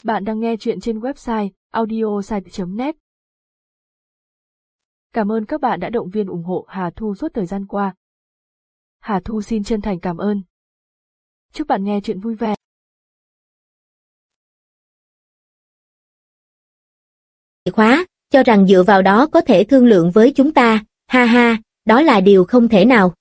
Bạn đang nghe chuyện trên website audiosite.net. Cảm ơn các bạn đã động viên ủng hộ Hà Thu suốt thời gian qua. Hà Thu xin chân thành cảm ơn. Chúc bạn nghe chuyện vui vẻ. Khóa, cho rằng dựa vào đó có thể thương lượng với chúng ta, ha ha, đó là điều không thể nào.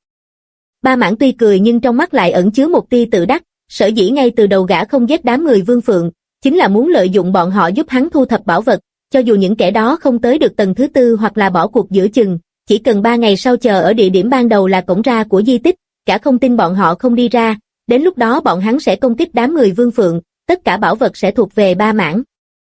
Ba Mãn tuy cười nhưng trong mắt lại ẩn chứa một tia tự đắc, sở dĩ ngay từ đầu gã không giết đám người Vương Phượng, chính là muốn lợi dụng bọn họ giúp hắn thu thập bảo vật, cho dù những kẻ đó không tới được tầng thứ tư hoặc là bỏ cuộc giữa chừng, chỉ cần 3 ngày sau chờ ở địa điểm ban đầu là cổng ra của di tích, gã không tin bọn họ không đi ra, đến lúc đó bọn hắn sẽ công kích đám người Vương Phượng, tất cả bảo vật sẽ thuộc về Ba Mãn.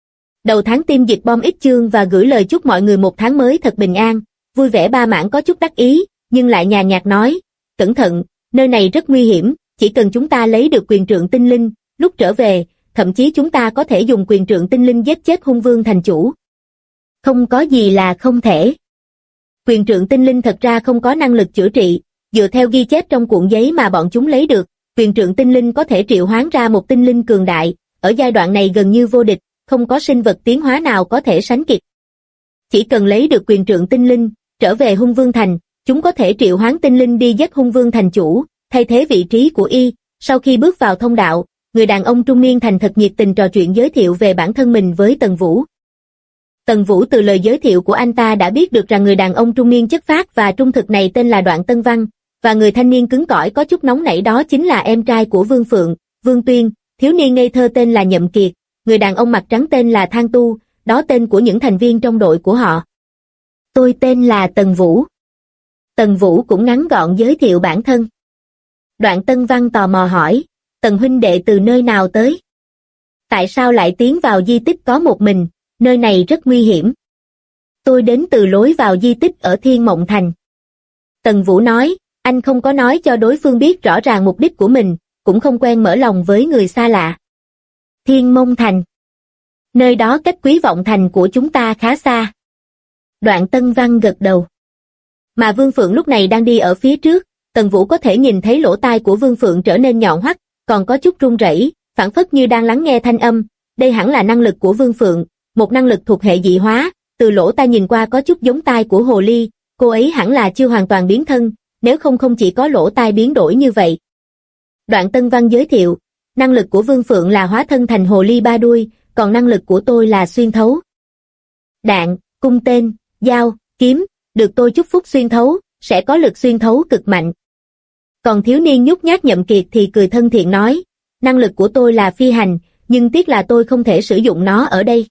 Đầu tháng tiêm dịch bom ít chương và gửi lời chúc mọi người một tháng mới thật bình an, vui vẻ. Ba Mãn có chút đắc ý, nhưng lại nhàn nhạt nói, cẩn thận, nơi này rất nguy hiểm, chỉ cần chúng ta lấy được quyền trượng tinh linh, lúc trở về, thậm chí chúng ta có thể dùng quyền trượng tinh linh giết chết hung vương thành chủ. Không có gì là không thể. Quyền trượng tinh linh thật ra không có năng lực chữa trị, dựa theo ghi chép trong cuộn giấy mà bọn chúng lấy được, quyền trượng tinh linh có thể triệu hoán ra một tinh linh cường đại, ở giai đoạn này gần như vô địch, không có sinh vật tiến hóa nào có thể sánh kịp. Chỉ cần lấy được quyền trượng tinh linh, trở về hung vương thành, chúng có thể triệu hoán tinh linh đi giết hung vương thành chủ, thay thế vị trí của y. Sau khi bước vào thông đạo, người đàn ông trung niên thành thật nhiệt tình trò chuyện giới thiệu về bản thân mình với Tần Vũ. Tần Vũ từ lời giới thiệu của anh ta đã biết được rằng người đàn ông trung niên chất phác và trung thực này tên là Đoạn Tân Văn, và người thanh niên cứng cỏi có chút nóng nảy đó chính là em trai của Vương Phượng, Vương Tuyên, thiếu niên ngây thơ tên là Nhậm Kiệt, người đàn ông mặt trắng tên là Thang Tu, đó tên của những thành viên trong đội của họ. Tôi tên là Tần Vũ. Tần Vũ cũng ngắn gọn giới thiệu bản thân. Đoạn Tân Văn tò mò hỏi, Tần huynh đệ từ nơi nào tới? Tại sao lại tiến vào di tích có một mình, nơi này rất nguy hiểm. Tôi đến từ lối vào di tích ở Thiên Mộng Thành. Tần Vũ nói, anh không có nói cho đối phương biết rõ ràng mục đích của mình, cũng không quen mở lòng với người xa lạ. Thiên Mộng Thành. Nơi đó cách Quý Vọng Thành của chúng ta khá xa. Đoạn Tân Văn gật đầu. Mà Vương Phượng lúc này đang đi ở phía trước, Tần Vũ có thể nhìn thấy lỗ tai của Vương Phượng trở nên nhọn hoắt, còn có chút run rẩy, phảng phất như đang lắng nghe thanh âm. Đây hẳn là năng lực của Vương Phượng, một năng lực thuộc hệ dị hóa, từ lỗ tai nhìn qua có chút giống tai của hồ ly, cô ấy hẳn là chưa hoàn toàn biến thân, nếu không không chỉ có lỗ tai biến đổi như vậy. Đoạn Tân Văn giới thiệu, năng lực của Vương Phượng là hóa thân thành hồ ly 3 đuôi, còn năng lực của tôi là xuyên thấu. Đạn, cung tên, dao, kiếm, được tôi chúc phúc xuyên thấu, sẽ có lực xuyên thấu cực mạnh. Còn thiếu niên nhút nhát Nhậm Kiệt thì cười thân thiện nói, năng lực của tôi là phi hành, nhưng tiếc là tôi không thể sử dụng nó ở đây.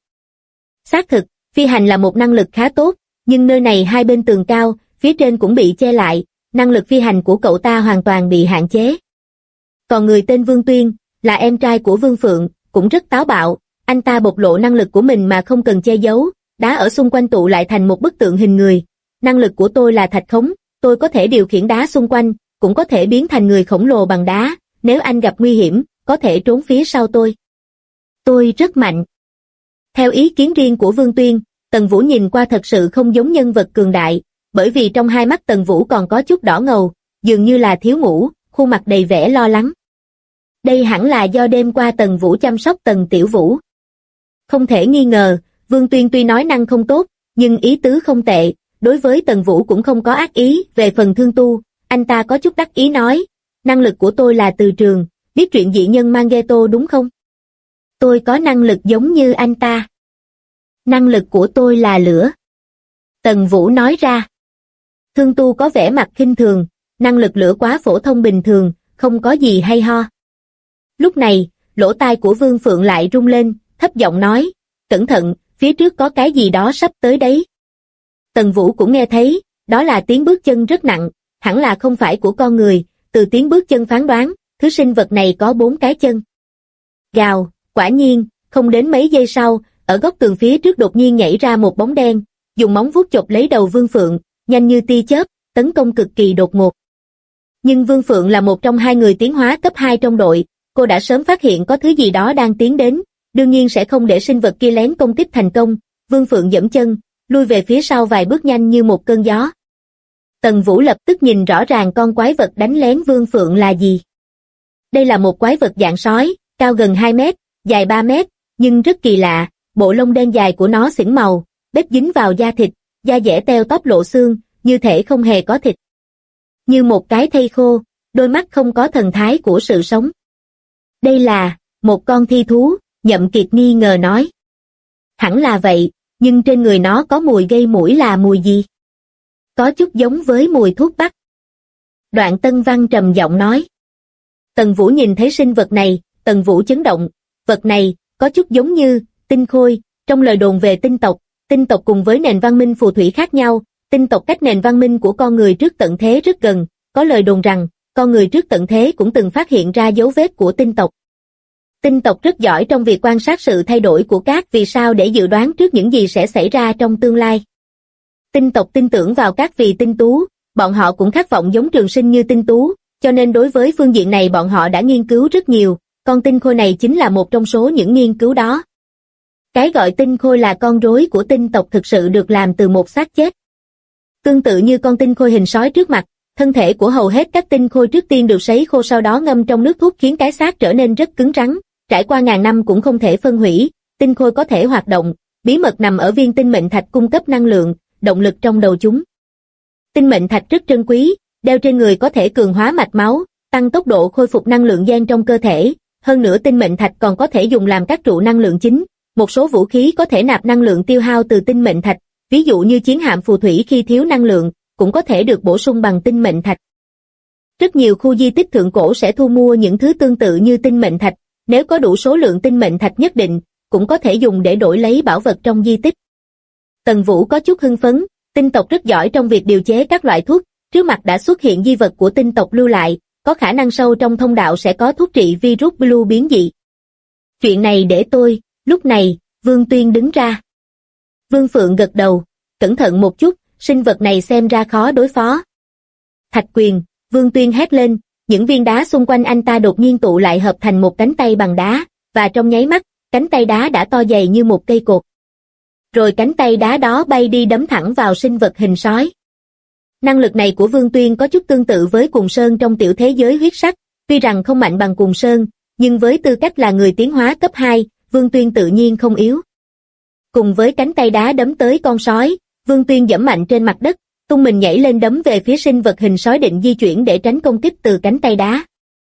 Xác thực, phi hành là một năng lực khá tốt, nhưng nơi này hai bên tường cao, phía trên cũng bị che lại, năng lực phi hành của cậu ta hoàn toàn bị hạn chế. Còn người tên Vương Tuyên, là em trai của Vương Phượng, cũng rất táo bạo, anh ta bộc lộ năng lực của mình mà không cần che giấu, đá ở xung quanh tụ lại thành một bức tượng hình người. Năng lực của tôi là thạch khống, tôi có thể điều khiển đá xung quanh, cũng có thể biến thành người khổng lồ bằng đá, nếu anh gặp nguy hiểm, có thể trốn phía sau tôi. Tôi rất mạnh. Theo ý kiến riêng của Vương Tuyên, Tần Vũ nhìn qua thật sự không giống nhân vật cường đại, bởi vì trong hai mắt Tần Vũ còn có chút đỏ ngầu, dường như là thiếu ngủ, khuôn mặt đầy vẻ lo lắng. Đây hẳn là do đêm qua Tần Vũ chăm sóc Tần Tiểu Vũ. Không thể nghi ngờ, Vương Tuyên tuy nói năng không tốt, nhưng ý tứ không tệ, đối với Tần Vũ cũng không có ác ý. Về phần Thương Tu, anh ta có chút đắc ý nói, năng lực của tôi là từ trường, biết truyện dị nhân Mangeto đúng không? Tôi có năng lực giống như anh ta. Năng lực của tôi là lửa. Tần Vũ nói ra. Thương Tu có vẻ mặt khinh thường, năng lực lửa quá phổ thông bình thường, không có gì hay ho. Lúc này, lỗ tai của Vương Phượng lại rung lên, thấp giọng nói, cẩn thận, phía trước có cái gì đó sắp tới đấy. Tần Vũ cũng nghe thấy, đó là tiếng bước chân rất nặng, hẳn là không phải của con người, từ tiếng bước chân phán đoán, thứ sinh vật này có 4 cái chân. Gào, quả nhiên, không đến mấy giây sau, ở góc tường phía trước đột nhiên nhảy ra một bóng đen, dùng móng vuốt chộp lấy đầu Vương Phượng, nhanh như tia chớp, tấn công cực kỳ đột ngột. Nhưng Vương Phượng là một trong 2 người tiến hóa cấp 2 trong đội, cô đã sớm phát hiện có thứ gì đó đang tiến đến, đương nhiên sẽ không để sinh vật kia lén công kích thành công. Vương Phượng giẫm chân, lui về phía sau vài bước nhanh như một cơn gió. Tần Vũ lập tức nhìn rõ ràng con quái vật đánh lén Vương Phượng là gì. Đây là một quái vật dạng sói, cao gần 2 mét, dài 3 mét, nhưng rất kỳ lạ, bộ lông đen dài của nó xỉn màu, bết dính vào da thịt, da dẻ teo tóp lộ xương, như thể không hề có thịt. Như một cái thây khô, đôi mắt không có thần thái của sự sống. Đây là một con thi thú, Nhậm Kiệt nghi ngờ nói. Hẳn là vậy, nhưng trên người nó có mùi gây mũi là mùi gì? Có chút giống với mùi thuốc bắc. Đoạn Tân Văn trầm giọng nói. Tần Vũ nhìn thấy sinh vật này, Tần Vũ chấn động, vật này, có chút giống như, tinh khôi, trong lời đồn về tinh tộc cùng với nền văn minh phù thủy khác nhau, tinh tộc cách nền văn minh của con người trước tận thế rất gần, có lời đồn rằng, con người trước tận thế cũng từng phát hiện ra dấu vết của tinh tộc. Tinh tộc rất giỏi trong việc quan sát sự thay đổi của các vì sao để dự đoán trước những gì sẽ xảy ra trong tương lai. Tinh tộc tin tưởng vào các vì tinh tú, bọn họ cũng khát vọng giống Trường Sinh như tinh tú, cho nên đối với phương diện này bọn họ đã nghiên cứu rất nhiều, con tinh khôi này chính là một trong số những nghiên cứu đó. Cái gọi tinh khôi là con rối của tinh tộc thực sự được làm từ một xác chết. Tương tự như con tinh khôi hình sói trước mặt, thân thể của hầu hết các tinh khôi trước tiên được sấy khô sau đó ngâm trong nước thuốc khiến cái xác trở nên rất cứng rắn, trải qua ngàn năm cũng không thể phân hủy, tinh khôi có thể hoạt động, bí mật nằm ở viên tinh mệnh thạch cung cấp năng lượng, động lực trong đầu chúng. Tinh mệnh thạch rất trân quý, đeo trên người có thể cường hóa mạch máu, tăng tốc độ khôi phục năng lượng gen trong cơ thể, hơn nữa tinh mệnh thạch còn có thể dùng làm các trụ năng lượng chính, một số vũ khí có thể nạp năng lượng tiêu hao từ tinh mệnh thạch, ví dụ như chiến hạm phù thủy khi thiếu năng lượng, cũng có thể được bổ sung bằng tinh mệnh thạch. Rất nhiều khu di tích thượng cổ sẽ thu mua những thứ tương tự như tinh mệnh thạch, nếu có đủ số lượng tinh mệnh thạch nhất định, cũng có thể dùng để đổi lấy bảo vật trong di tích. Tần Vũ có chút hưng phấn, tinh tộc rất giỏi trong việc điều chế các loại thuốc, trước mặt đã xuất hiện di vật của tinh tộc lưu lại, có khả năng sâu trong thông đạo sẽ có thuốc trị virus blue biến dị. Chuyện này để tôi, lúc này, Vương Tuyên đứng ra. Vương Phượng gật đầu, cẩn thận một chút, sinh vật này xem ra khó đối phó. Thạch quyền, Vương Tuyên hét lên, những viên đá xung quanh anh ta đột nhiên tụ lại hợp thành một cánh tay bằng đá, và trong nháy mắt, cánh tay đá đã to dày như một cây cột. Rồi cánh tay đá đó bay đi đấm thẳng vào sinh vật hình sói. Năng lực này của Vương Tuyên có chút tương tự với Cùng Sơn trong tiểu thế giới huyết sắc, tuy rằng không mạnh bằng Cùng Sơn, nhưng với tư cách là người tiến hóa cấp 2, Vương Tuyên tự nhiên không yếu. Cùng với cánh tay đá đấm tới con sói, Vương Tuyên giẫm mạnh trên mặt đất, tung mình nhảy lên đấm về phía sinh vật hình sói định di chuyển để tránh công kích từ cánh tay đá.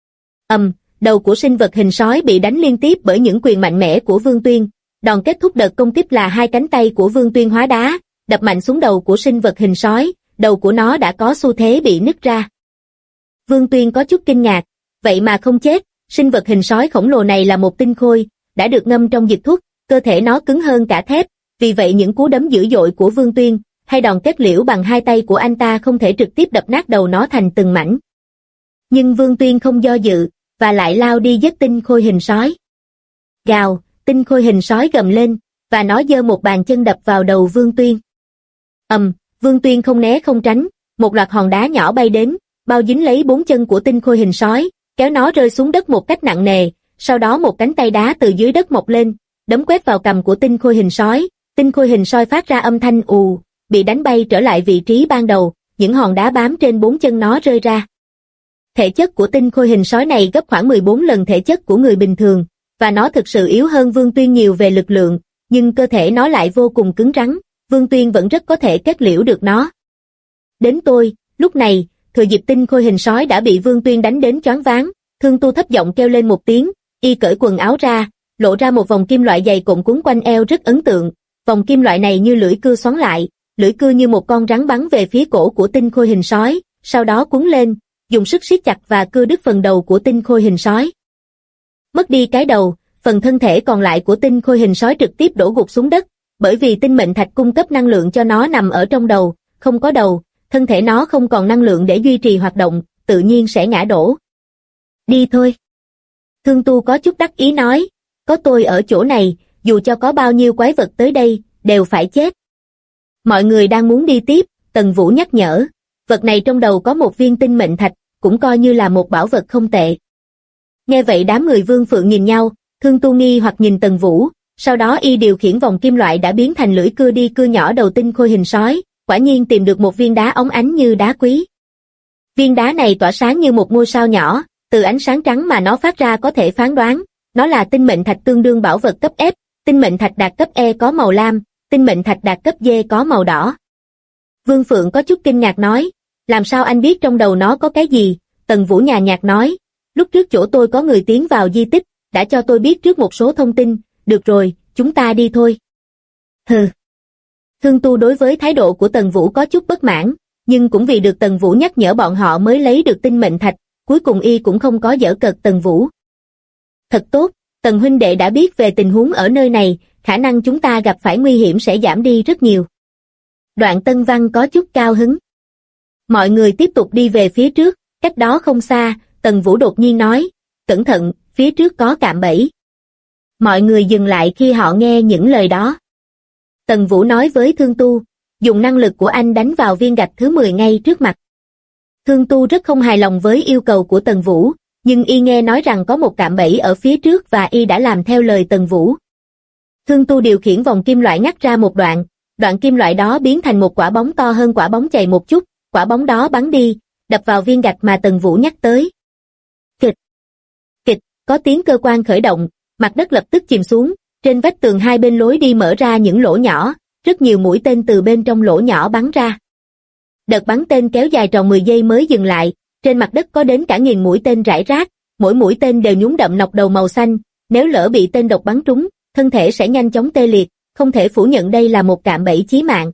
Đầu của sinh vật hình sói bị đánh liên tiếp bởi những quyền mạnh mẽ của Vương Tuyên, đòn kết thúc đợt công kích là hai cánh tay của Vương Tuyên hóa đá, đập mạnh xuống đầu của sinh vật hình sói, đầu của nó đã có xu thế bị nứt ra. Vương Tuyên có chút kinh ngạc, vậy mà không chết, sinh vật hình sói khổng lồ này là một tinh khôi, đã được ngâm trong dịch thuốc, cơ thể nó cứng hơn cả thép, vì vậy những cú đấm dữ dội của Vương Tuyên, hay đòn kết liễu bằng hai tay của anh ta không thể trực tiếp đập nát đầu nó thành từng mảnh. Nhưng Vương Tuyên không do dự, và lại lao đi giết tinh khôi hình sói. Gào, tinh khôi hình sói gầm lên, và nó giơ một bàn chân đập vào đầu Vương Tuyên. Vương Tuyên không né không tránh, một loạt hòn đá nhỏ bay đến, bao dính lấy bốn chân của tinh khôi hình sói, kéo nó rơi xuống đất một cách nặng nề, sau đó một cánh tay đá từ dưới đất mọc lên, đấm quét vào cằm của tinh khôi hình sói, tinh khôi hình sói phát ra âm thanh ù, bị đánh bay trở lại vị trí ban đầu, những hòn đá bám trên bốn chân nó rơi ra. Thể chất của tinh khôi hình sói này gấp khoảng 14 lần thể chất của người bình thường, và nó thực sự yếu hơn Vương Tuyên nhiều về lực lượng, nhưng cơ thể nó lại vô cùng cứng rắn, Vương Tuyên vẫn rất có thể kết liễu được nó. Đến tôi, lúc này, thừa dịp tinh khôi hình sói đã bị Vương Tuyên đánh đến choáng váng, Thương Tu thấp giọng kêu lên một tiếng, y cởi quần áo ra, lộ ra một vòng kim loại dày cộm cuốn quanh eo rất ấn tượng, vòng kim loại này như lưỡi cưa xoắn lại, lưỡi cưa như một con rắn bắn về phía cổ của tinh khôi hình sói, sau đó cuốn lên, dùng sức siết chặt và cưa đứt phần đầu của tinh khôi hình sói. Mất đi cái đầu, phần thân thể còn lại của tinh khôi hình sói trực tiếp đổ gục xuống đất, bởi vì tinh mệnh thạch cung cấp năng lượng cho nó nằm ở trong đầu, không có đầu, thân thể nó không còn năng lượng để duy trì hoạt động, tự nhiên sẽ ngã đổ. Đi thôi. Thương Tu có chút đắc ý nói, có tôi ở chỗ này, dù cho có bao nhiêu quái vật tới đây, đều phải chết. Mọi người đang muốn đi tiếp, Tần Vũ nhắc nhở, vật này trong đầu có một viên tinh mệnh thạch, cũng coi như là một bảo vật không tệ. Nghe vậy đám người Vương Phượng nhìn nhau, Thương Tu nghi hoặc nhìn Tần Vũ, sau đó y điều khiển vòng kim loại đã biến thành lưỡi cưa đi cưa nhỏ đầu tinh khôi hình sói, quả nhiên tìm được một viên đá óng ánh như đá quý. Viên đá này tỏa sáng như một ngôi sao nhỏ, từ ánh sáng trắng mà nó phát ra có thể phán đoán, nó là tinh mệnh thạch tương đương bảo vật cấp F, tinh mệnh thạch đạt cấp E có màu lam, tinh mệnh thạch đạt cấp D có màu đỏ. Vương Phượng có chút kinh ngạc nói, làm sao anh biết trong đầu nó có cái gì? Tần Vũ nhàn nhạt nói, lúc trước chỗ tôi có người tiến vào di tích, đã cho tôi biết trước một số thông tin, được rồi, chúng ta đi thôi. Hừ. Thương Tu đối với thái độ của Tần Vũ có chút bất mãn, nhưng cũng vì được Tần Vũ nhắc nhở bọn họ mới lấy được tinh mệnh thạch, cuối cùng y cũng không có giở cợt Tần Vũ. Thật tốt, Tần huynh đệ đã biết về tình huống ở nơi này, khả năng chúng ta gặp phải nguy hiểm sẽ giảm đi rất nhiều. Đoạn Tân Văn có chút cao hứng. Mọi người tiếp tục đi về phía trước, cách đó không xa, Tần Vũ đột nhiên nói, cẩn thận, phía trước có cạm bẫy. Mọi người dừng lại khi họ nghe những lời đó. Tần Vũ nói với Thương Tu, dùng năng lực của anh đánh vào viên gạch thứ 10 ngay trước mặt. Thương Tu rất không hài lòng với yêu cầu của Tần Vũ, nhưng y nghe nói rằng có một cạm bẫy ở phía trước và y đã làm theo lời Tần Vũ. Thương Tu điều khiển vòng kim loại ngắt ra một đoạn kim loại đó biến thành một quả bóng to hơn quả bóng chày một chút, quả bóng đó bắn đi, đập vào viên gạch mà Tần Vũ nhắc tới. Kịch, kịch, có tiếng cơ quan khởi động, mặt đất lập tức chìm xuống, trên vách tường hai bên lối đi mở ra những lỗ nhỏ, rất nhiều mũi tên từ bên trong lỗ nhỏ bắn ra. Đợt bắn tên kéo dài tròn 10 giây mới dừng lại, trên mặt đất có đến cả 1000 mũi tên rải rác, mỗi mũi tên đều nhúng đậm nọc đầu màu xanh, nếu lỡ bị tên độc bắn trúng, thân thể sẽ nhanh chóng tê liệt, không thể phủ nhận đây là một cạm bẫy chí mạng.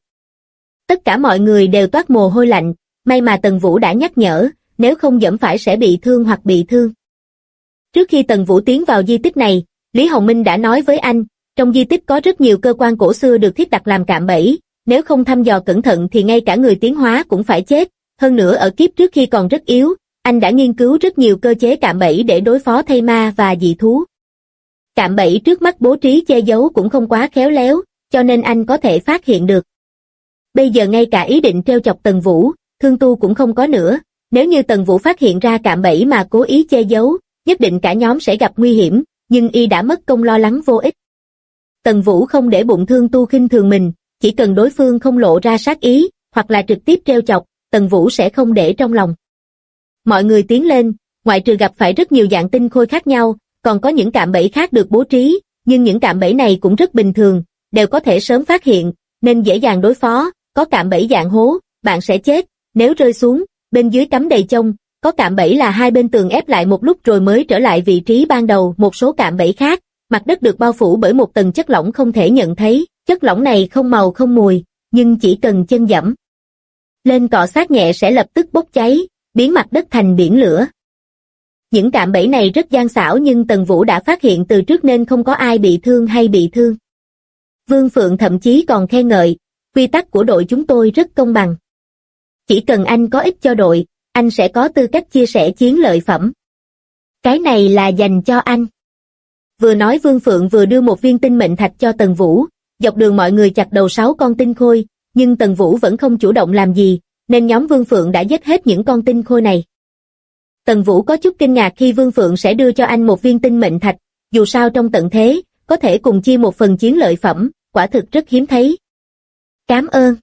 Tất cả mọi người đều toát mồ hôi lạnh, may mà Tần Vũ đã nhắc nhở, nếu không giẫm phải sẽ bị thương hoặc bị thương. Trước khi Tần Vũ tiến vào di tích này, Lý Hồng Minh đã nói với anh, trong di tích có rất nhiều cơ quan cổ xưa được thiết đặt làm cạm bẫy, nếu không thăm dò cẩn thận thì ngay cả người tiến hóa cũng phải chết, hơn nữa ở kiếp trước khi còn rất yếu, anh đã nghiên cứu rất nhiều cơ chế cạm bẫy để đối phó thây ma và dị thú. Cạm bẫy trước mắt bố trí che giấu cũng không quá khéo léo, cho nên anh có thể phát hiện được. Bây giờ ngay cả ý định trêu chọc Tần Vũ, Thương Tu cũng không có nữa, nếu như Tần Vũ phát hiện ra cạm bẫy mà cố ý che giấu, nhất định cả nhóm sẽ gặp nguy hiểm, nhưng y đã mất công lo lắng vô ích. Tần Vũ không để bụng Thương Tu khinh thường mình, chỉ cần đối phương không lộ ra sát ý, hoặc là trực tiếp trêu chọc, Tần Vũ sẽ không để trong lòng. Mọi người tiến lên, ngoại trừ gặp phải rất nhiều dạng tinh khôi khác nhau, còn có những cạm bẫy khác được bố trí, nhưng những cạm bẫy này cũng rất bình thường, đều có thể sớm phát hiện, nên dễ dàng đối phó, có cạm bẫy dạng hố, bạn sẽ chết, nếu rơi xuống, bên dưới cắm đầy chông, có cạm bẫy là hai bên tường ép lại một lúc rồi mới trở lại vị trí ban đầu, một số cạm bẫy khác, mặt đất được bao phủ bởi một tầng chất lỏng không thể nhận thấy, chất lỏng này không màu không mùi, nhưng chỉ cần chân dẫm lên cọ sát nhẹ sẽ lập tức bốc cháy, biến mặt đất thành biển lửa. Những cạm bẫy này rất gian xảo nhưng Tần Vũ đã phát hiện từ trước nên không có ai bị thương hay bị thương. Vương Phượng thậm chí còn khen ngợi, quy tắc của đội chúng tôi rất công bằng. Chỉ cần anh có ích cho đội, anh sẽ có tư cách chia sẻ chiến lợi phẩm. Cái này là dành cho anh. Vừa nói Vương Phượng vừa đưa một viên tinh mệnh thạch cho Tần Vũ, dọc đường mọi người chặt đầu 6 con tinh khôi, nhưng Tần Vũ vẫn không chủ động làm gì, nên nhóm Vương Phượng đã giết hết những con tinh khôi này. Tần Vũ có chút kinh ngạc khi Vương Phượng sẽ đưa cho anh một viên tinh mệnh thạch, dù sao trong tận thế, có thể cùng chia một phần chiến lợi phẩm, quả thực rất hiếm thấy. Cảm ơn.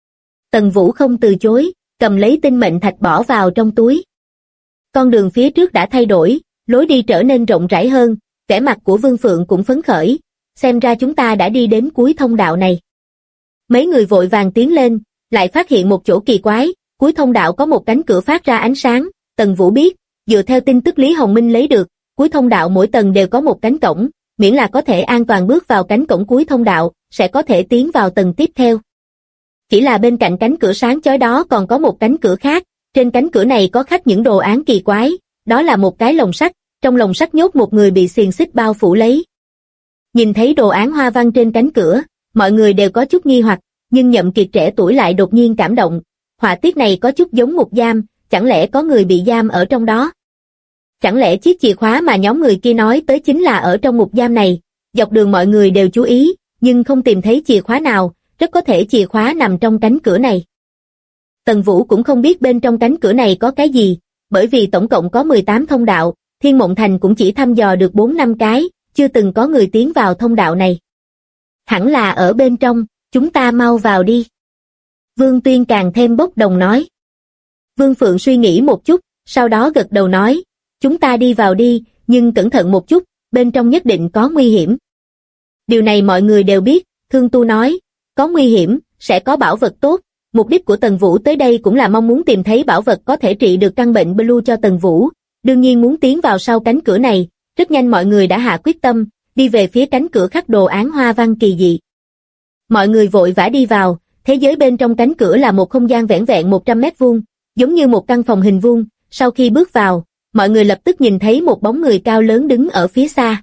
Tần Vũ không từ chối, cầm lấy tinh mệnh thạch bỏ vào trong túi. Con đường phía trước đã thay đổi, lối đi trở nên rộng rãi hơn, vẻ mặt của Vương Phượng cũng phấn khởi, xem ra chúng ta đã đi đến cuối thông đạo này. Mấy người vội vàng tiến lên, lại phát hiện một chỗ kỳ quái, cuối thông đạo có một cánh cửa phát ra ánh sáng, Tần Vũ biết, dựa theo tin tức Lý Hồng Minh lấy được, cuối thông đạo mỗi tầng đều có một cánh cổng, miễn là có thể an toàn bước vào cánh cổng cuối thông đạo, sẽ có thể tiến vào tầng tiếp theo. Chỉ là bên cạnh cánh cửa sáng chói đó còn có một cánh cửa khác, trên cánh cửa này có khắc những đồ án kỳ quái, đó là một cái lồng sắt, trong lồng sắt nhốt một người bị xiềng xích bao phủ lấy. Nhìn thấy đồ án hoa văn trên cánh cửa, mọi người đều có chút nghi hoặc, nhưng Nhậm Kiệt trẻ tuổi lại đột nhiên cảm động, họa tiết này có chút giống ngục giam, chẳng lẽ có người bị giam ở trong đó? Chẳng lẽ chiếc chìa khóa mà nhóm người kia nói tới chính là ở trong ngục giam này? Dọc đường mọi người đều chú ý, nhưng không tìm thấy chìa khóa nào, rất có thể chìa khóa nằm trong cánh cửa này. Tần Vũ cũng không biết bên trong cánh cửa này có cái gì, bởi vì tổng cộng có 18 thông đạo, Thiên Mộng Thành cũng chỉ thăm dò được 4-5 cái, chưa từng có người tiến vào thông đạo này. Hẳn là ở bên trong, chúng ta mau vào đi. Vương Tuyên càng thêm bốc đồng nói. Vương Phượng suy nghĩ một chút, sau đó gật đầu nói, chúng ta đi vào đi, nhưng cẩn thận một chút, bên trong nhất định có nguy hiểm. Điều này mọi người đều biết, Thương Tu nói, có nguy hiểm, sẽ có bảo vật tốt. Mục đích của Tần Vũ tới đây cũng là mong muốn tìm thấy bảo vật có thể trị được căn bệnh Blue cho Tần Vũ, đương nhiên muốn tiến vào sau cánh cửa này. Rất nhanh mọi người đã hạ quyết tâm, đi về phía cánh cửa khắc đồ án hoa văn kỳ dị. Mọi người vội vã đi vào, thế giới bên trong cánh cửa là một không gian vẻn vẹn 100 mét vuông, giống như một căn phòng hình vuông. Sau khi bước vào, mọi người lập tức nhìn thấy một bóng người cao lớn đứng ở phía xa.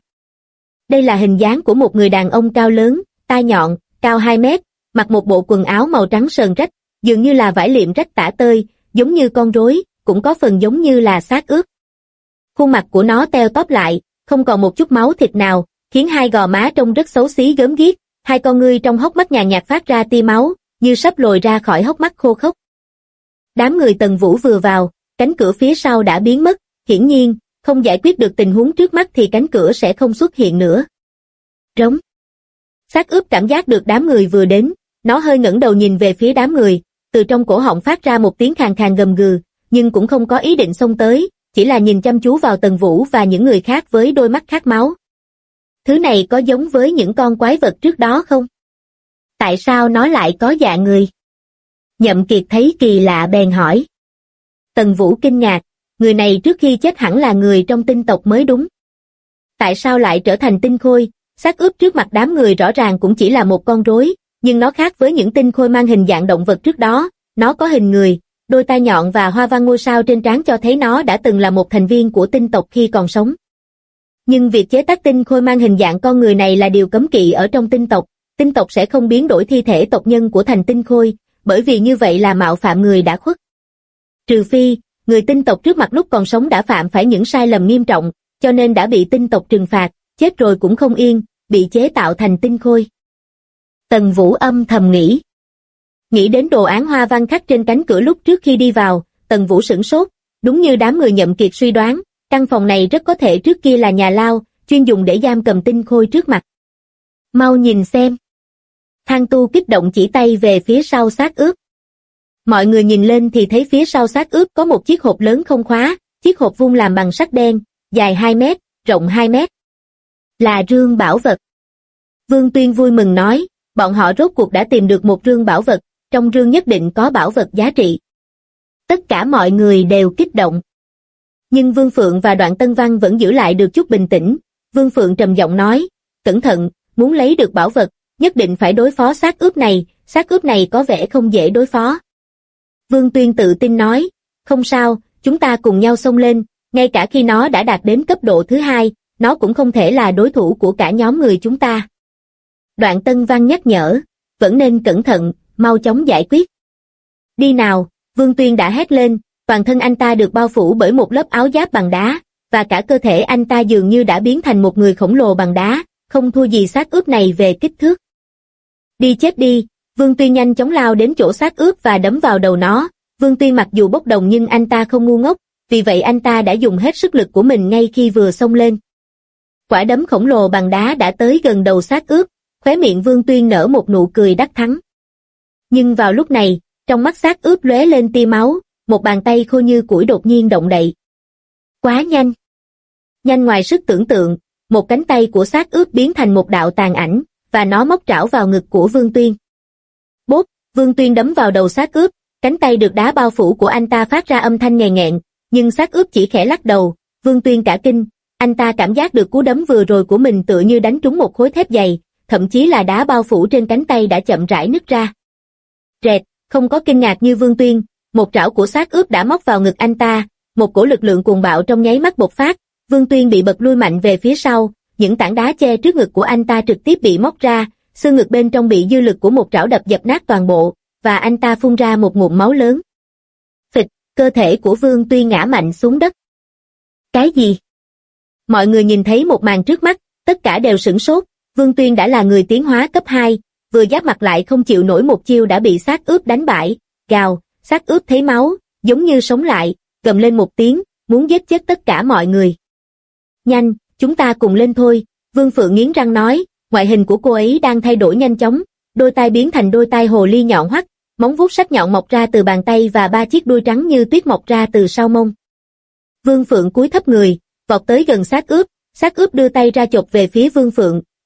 Đây là hình dáng của một người đàn ông cao lớn, tai nhọn, cao 2 mét, mặc một bộ quần áo màu trắng sờn rách, dường như là vải liệm rách tả tơi, giống như con rối, cũng có phần giống như là xác ướp. Khuôn mặt của nó teo tóp lại, không còn một chút máu thịt nào, khiến hai gò má trông rất xấu xí gớm ghiếc, hai con ngươi trong hốc mắt nhàn nhạt phát ra tia máu, như sắp lồi ra khỏi hốc mắt khô khốc. Đám người Tần Vũ vừa vào, cánh cửa phía sau đã biến mất, hiển nhiên, không giải quyết được tình huống trước mắt thì cánh cửa sẽ không xuất hiện nữa. Rống. Xác ướp cảm giác được đám người vừa đến, nó hơi ngẩng đầu nhìn về phía đám người, từ trong cổ họng phát ra một tiếng khàn khàn gầm gừ, nhưng cũng không có ý định xông tới, chỉ là nhìn chăm chú vào Tần Vũ và những người khác với đôi mắt khát máu. Thứ này có giống với những con quái vật trước đó không? Tại sao nó lại có dạ người? Nhậm Kiệt thấy kỳ lạ bèn hỏi. Tần Vũ kinh ngạc, người này trước khi chết hẳn là người trong tinh tộc mới đúng. Tại sao lại trở thành tinh khôi? Xác ướp trước mặt đám người rõ ràng cũng chỉ là một con rối, nhưng nó khác với những tinh khôi mang hình dạng động vật trước đó, nó có hình người, đôi tai nhọn và hoa văn ngôi sao trên trán cho thấy nó đã từng là một thành viên của tinh tộc khi còn sống. Nhưng việc chế tác tinh khôi mang hình dạng con người này là điều cấm kỵ ở trong tinh tộc sẽ không biến đổi thi thể tộc nhân của thành tinh khôi, bởi vì như vậy là mạo phạm người đã khuất. Trừ phi, người tinh tộc trước mặt lúc còn sống đã phạm phải những sai lầm nghiêm trọng, cho nên đã bị tinh tộc trừng phạt, chết rồi cũng không yên, bị chế tạo thành tinh khôi. Tần Vũ âm thầm nghĩ. Nghĩ đến đồ án hoa văn khắc trên cánh cửa lúc trước khi đi vào, Tần Vũ sửng sốt, đúng như đám người Nhậm Kiệt suy đoán, căn phòng này rất có thể trước kia là nhà lao, chuyên dùng để giam cầm tinh khôi trước mặt. Mau nhìn xem. Thang Tu kích động chỉ tay về phía sau xác ướp. Mọi người nhìn lên thì thấy phía sau xác ướp có một chiếc hộp lớn không khóa, chiếc hộp vuông làm bằng sắt đen, dài 2 mét, rộng 2 mét. Là rương bảo vật. Vương Tuyên vui mừng nói, bọn họ rốt cuộc đã tìm được một rương bảo vật, trong rương nhất định có bảo vật giá trị. Tất cả mọi người đều kích động. Nhưng Vương Phượng và Đoạn Tân Văn vẫn giữ lại được chút bình tĩnh. Vương Phượng trầm giọng nói, cẩn thận, muốn lấy được bảo vật, nhất định phải đối phó xác ướp này có vẻ không dễ đối phó. Vương Tuyên tự tin nói, không sao, chúng ta cùng nhau xông lên, ngay cả khi nó đã đạt đến cấp độ thứ 2, nó cũng không thể là đối thủ của cả nhóm người chúng ta. Đoạn Tân Văn nhắc nhở, vẫn nên cẩn thận, mau chóng giải quyết. Đi nào, Vương Tuyên đã hét lên, toàn thân anh ta được bao phủ bởi một lớp áo giáp bằng đá, và cả cơ thể anh ta dường như đã biến thành một người khổng lồ bằng đá, không thua gì xác ướp này về kích thước. Đi chết đi, Vương Tuyên nhanh chóng lao đến chỗ xác ướp và đấm vào đầu nó. Vương Tuyên mặc dù bốc đồng nhưng anh ta không ngu ngốc, vì vậy anh ta đã dùng hết sức lực của mình ngay khi vừa xông lên. Quả đấm khổng lồ bằng đá đã tới gần đầu xác ướp, khóe miệng Vương Tuyên nở một nụ cười đắc thắng. Nhưng vào lúc này, trong mắt xác ướp lóe lên tia máu, một bàn tay khô như củi đột nhiên động đậy. Quá nhanh! Nhanh ngoài sức tưởng tượng, một cánh tay của xác ướp biến thành một đạo tàn ảnh, và nó móc trảo vào ngực của Vương Tuyên. Bốp! Vương Tuyên đấm vào đầu xác ướp, cánh tay được đá bao phủ của anh ta phát ra âm thanh nghè nghẹn, nhưng xác ướp chỉ khẽ lắc đầu. Vương Tuyên cả kinh, anh ta cảm giác được cú đấm vừa rồi của mình tựa như đánh trúng một khối thép dày, thậm chí là đá bao phủ trên cánh tay đã chậm rãi nứt ra. Rẹt, không có kinh ngạc như Vương Tuyên, một trảo của xác ướp đã móc vào ngực anh ta, một cổ lực lượng cuồng bạo trong nháy mắt bộc phát, Vương Tuyên bị bật lui mạnh về phía sau, những tảng đá che trước ngực của anh ta trực tiếp bị móc ra, xương ngực bên trong bị dư lực của một trảo đập dập nát toàn bộ, và anh ta phun ra một ngụm máu lớn. Phịch, cơ thể của Vương Tuyên ngã mạnh xuống đất. Cái gì? Mọi người nhìn thấy một màn trước mắt, tất cả đều sửng sốt, Vương Tuyên đã là người tiến hóa cấp 2, vừa giáp mặt lại không chịu nổi một chiêu đã bị xác ướp đánh bại, gào, xác ướp thấy máu, giống như sống lại, gầm lên một tiếng, muốn giết chết tất cả mọi người. Nhanh, chúng ta cùng lên thôi, Vương Phượng nghiến răng nói, ngoại hình của cô ấy đang thay đổi nhanh chóng, đôi tai biến thành đôi tai hồ ly nhọn hoắt, móng vuốt sắc nhọn mọc ra từ bàn tay và 3 chiếc đuôi trắng như tuyết mọc ra từ sau mông. Vương Phượng cúi thấp người, vọt tới gần xác ướp đưa tay ra chộp về phía Vương Phượng,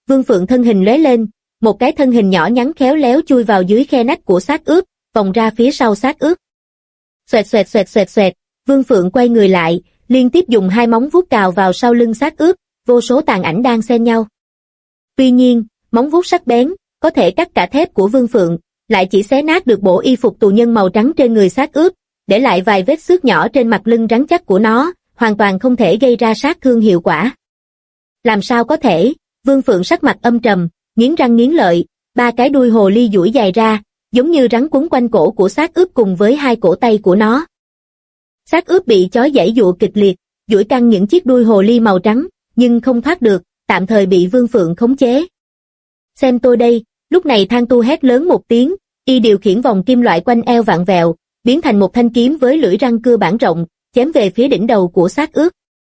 Vương Phượng thân hình lóe lên, một cái thân hình nhỏ nhắn khéo léo chui vào dưới khe nách của xác ướp, vòng ra phía sau xác ướp. Xoẹt xoẹt xoẹt xoẹt xoẹt, Vương Phượng quay người lại, liên tiếp dùng hai móng vuốt cào vào sau lưng xác ướp, vô số tàn ảnh đang xen nhau. Tuy nhiên, móng vuốt sắc bén, có thể cắt cả thép của Vương Phượng, lại chỉ xé nát được bộ y phục tù nhân màu trắng trên người xác ướp, để lại vài vết xước nhỏ trên mặt lưng rắn chắc của nó, hoàn toàn không thể gây ra sát thương hiệu quả. Làm sao có thể? Vương Phượng sắc mặt âm trầm, nghiến răng nghiến lợi, ba cái đuôi hồ ly duỗi dài ra, giống như rắn quấn quanh cổ của xác ướp cùng với hai cổ tay của nó. Xác ướp bị chó giãy giụa kịch liệt, duỗi căng những chiếc đuôi hồ ly màu trắng, nhưng không thoát được, tạm thời bị Vương Phượng khống chế. Xem tôi đây, lúc này Thang Tu hét lớn một tiếng, y điều khiển vòng kim loại quanh eo vặn vẹo, biến thành một thanh kiếm với lưỡi răng cưa bản rộng, chém về phía đỉnh đầu của xác ướp.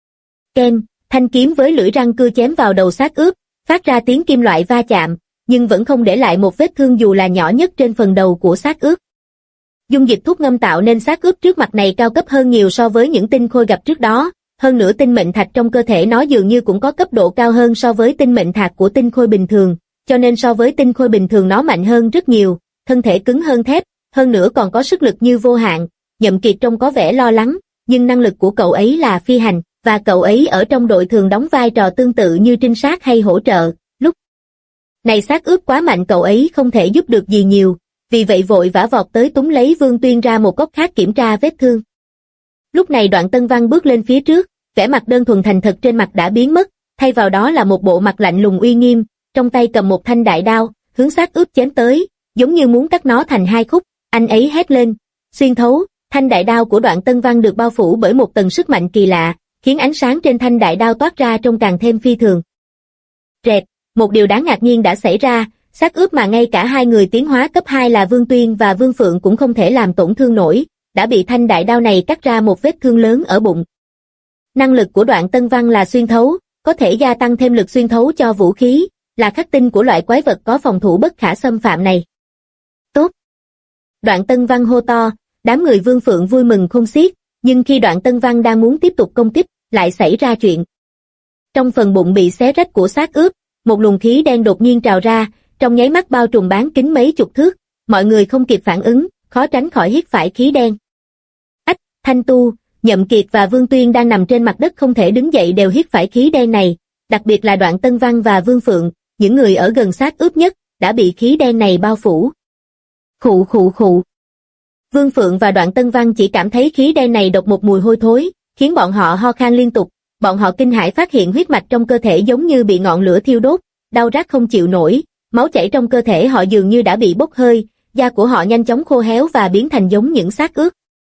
Keng, thanh kiếm với lưỡi răng cưa chém vào đầu xác ướp, phát ra tiếng kim loại va chạm, nhưng vẫn không để lại một vết thương dù là nhỏ nhất trên phần đầu của xác ướp. Dung dịch thuốc ngâm tạo nên xác ướp trước mặt này cao cấp hơn nhiều so với những tinh khôi gặp trước đó, hơn nữa tinh mệnh thạch trong cơ thể nó dường như cũng có cấp độ cao hơn so với tinh mệnh thạch của tinh khôi bình thường, cho nên so với tinh khôi bình thường nó mạnh hơn rất nhiều, thân thể cứng hơn thép, hơn nữa còn có sức lực như vô hạn. Nhậm Kiệt trông có vẻ lo lắng, nhưng năng lực của cậu ấy là phi hành, và cậu ấy ở trong đội thường đóng vai trò tương tự như trinh sát hay hỗ trợ. Lúc này xác ướp quá mạnh cậu ấy không thể giúp được gì nhiều, vì vậy vội vã vọt tới túm lấy Vương Tuyên ra một góc khác kiểm tra vết thương. Lúc này Đoạn Tân Văn bước lên phía trước, vẻ mặt đơn thuần thành thật trên mặt đã biến mất, thay vào đó là một bộ mặt lạnh lùng uy nghiêm, trong tay cầm một thanh đại đao, hướng xác ướp chém tới, giống như muốn cắt nó thành hai khúc. Anh ấy hét lên, xuyên thấu. Thanh đại đao của Đoạn Tân Văn được bao phủ bởi một tầng sức mạnh kỳ lạ, khiến ánh sáng trên thanh đại đao toát ra trông càng thêm phi thường. Rẹt, một điều đáng ngạc nhiên đã xảy ra, xác ướp mà ngay cả hai người tiến hóa cấp 2 là Vương Tuyên và Vương Phượng cũng không thể làm tổn thương nổi, đã bị thanh đại đao này cắt ra một vết thương lớn ở bụng. Năng lực của Đoạn Tân Văn là xuyên thấu, có thể gia tăng thêm lực xuyên thấu cho vũ khí, là khắc tinh của loại quái vật có phòng thủ bất khả xâm phạm này. Tốt! Đoạn Tân Văn hô to, đám người Vương Phượng vui mừng khôn xiết, nhưng khi Đoạn Tân Văn đang muốn tiếp tục công kích, lại xảy ra chuyện. Trong phần bụng bị xé rách của xác ướp, một luồng khí đen đột nhiên trào ra, trong nháy mắt bao trùm bán kính mấy chục thước, mọi người không kịp phản ứng, khó tránh khỏi hít phải khí đen. Ách, Thanh Tu, Nhậm Kiệt và Vương Tuyên đang nằm trên mặt đất không thể đứng dậy đều hít phải khí đen này, đặc biệt là Đoạn Tân Văn và Vương Phượng, những người ở gần xác ướp nhất, đã bị khí đen này bao phủ. Khụ khụ khụ. Vương Phượng và Đoạn Tân Văn chỉ cảm thấy khí đen này độc một mùi hôi thối, khiến bọn họ ho khan liên tục, bọn họ kinh hãi phát hiện huyết mạch trong cơ thể giống như bị ngọn lửa thiêu đốt, đau rát không chịu nổi, máu chảy trong cơ thể họ dường như đã bị bốc hơi, da của họ nhanh chóng khô héo và biến thành giống những xác ướp.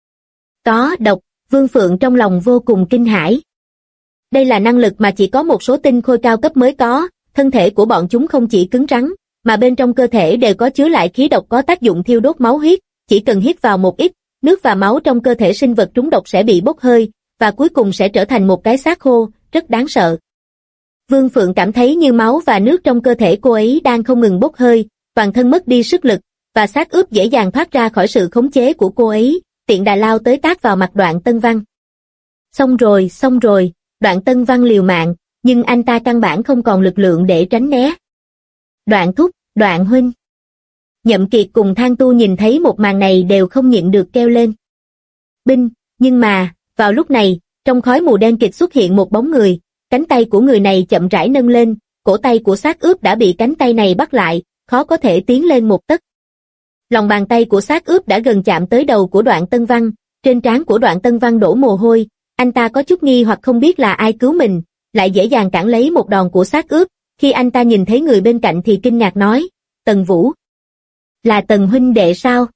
Có độc, Vương Phượng trong lòng vô cùng kinh hãi. Đây là năng lực mà chỉ có một số tinh khôi cao cấp mới có, thân thể của bọn chúng không chỉ cứng rắn, mà bên trong cơ thể đều có chứa lại khí độc có tác dụng thiêu đốt máu huyết, chỉ cần hít vào một ít, nước và máu trong cơ thể sinh vật trúng độc sẽ bị bốc hơi, và cuối cùng sẽ trở thành một cái xác khô, rất đáng sợ. Vương Phượng cảm thấy như máu và nước trong cơ thể cô ấy đang không ngừng bốc hơi, toàn thân mất đi sức lực, và xác ướp dễ dàng thoát ra khỏi sự khống chế của cô ấy, tiện đà lao tới tát vào mặt Đoạn Tân Văn. Xong rồi, Đoạn Tân Văn liều mạng, nhưng anh ta căn bản không còn lực lượng để tránh né. Đoạn thúc, Đoạn huynh. Nhậm Kiệt cùng Thang Tu nhìn thấy một màn này đều không nhịn được kêu lên. Binh, nhưng mà, vào lúc này, trong khói mù đen kịt xuất hiện một bóng người, cánh tay của người này chậm rãi nâng lên, cổ tay của xác ướp đã bị cánh tay này bắt lại, khó có thể tiến lên một tấc. Lòng bàn tay của xác ướp đã gần chạm tới đầu của Đoạn Tân Văn, trên trán của Đoạn Tân Văn đổ mồ hôi, anh ta có chút nghi hoặc không biết là ai cứu mình, lại dễ dàng cản lấy một đòn của xác ướp, khi anh ta nhìn thấy người bên cạnh thì kinh ngạc nói, Tần Vũ. Là Tần huynh đệ sao,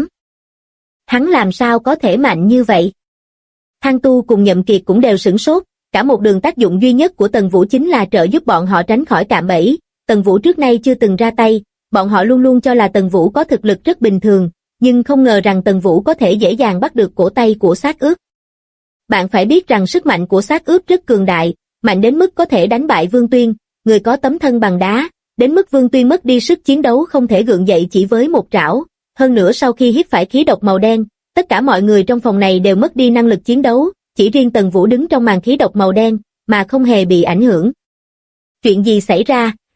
hắn làm sao có thể mạnh như vậy? Thang Tu cùng Nhậm Kiệt cũng đều sửng sốt, cả một đường tác dụng duy nhất của Tần Vũ chính là trợ giúp bọn họ tránh khỏi cạm bẫy, Tần Vũ trước nay chưa từng ra tay, bọn họ luôn luôn cho là Tần Vũ có thực lực rất bình thường, nhưng không ngờ rằng Tần Vũ có thể dễ dàng bắt được cổ tay của xác ướp. Bạn phải biết rằng sức mạnh của xác ướp rất cường đại, mạnh đến mức có thể đánh bại Vương Tuyên, người có tấm thân bằng đá, đến mức Vương Tuyên mất đi sức chiến đấu không thể gượng dậy chỉ với một trảo. Hơn nữa sau khi hít phải khí độc màu đen, tất cả mọi người trong phòng này đều mất đi năng lực chiến đấu, chỉ riêng Tần Vũ đứng trong màn khí độc màu đen, mà không hề bị ảnh hưởng. Chuyện gì xảy ra?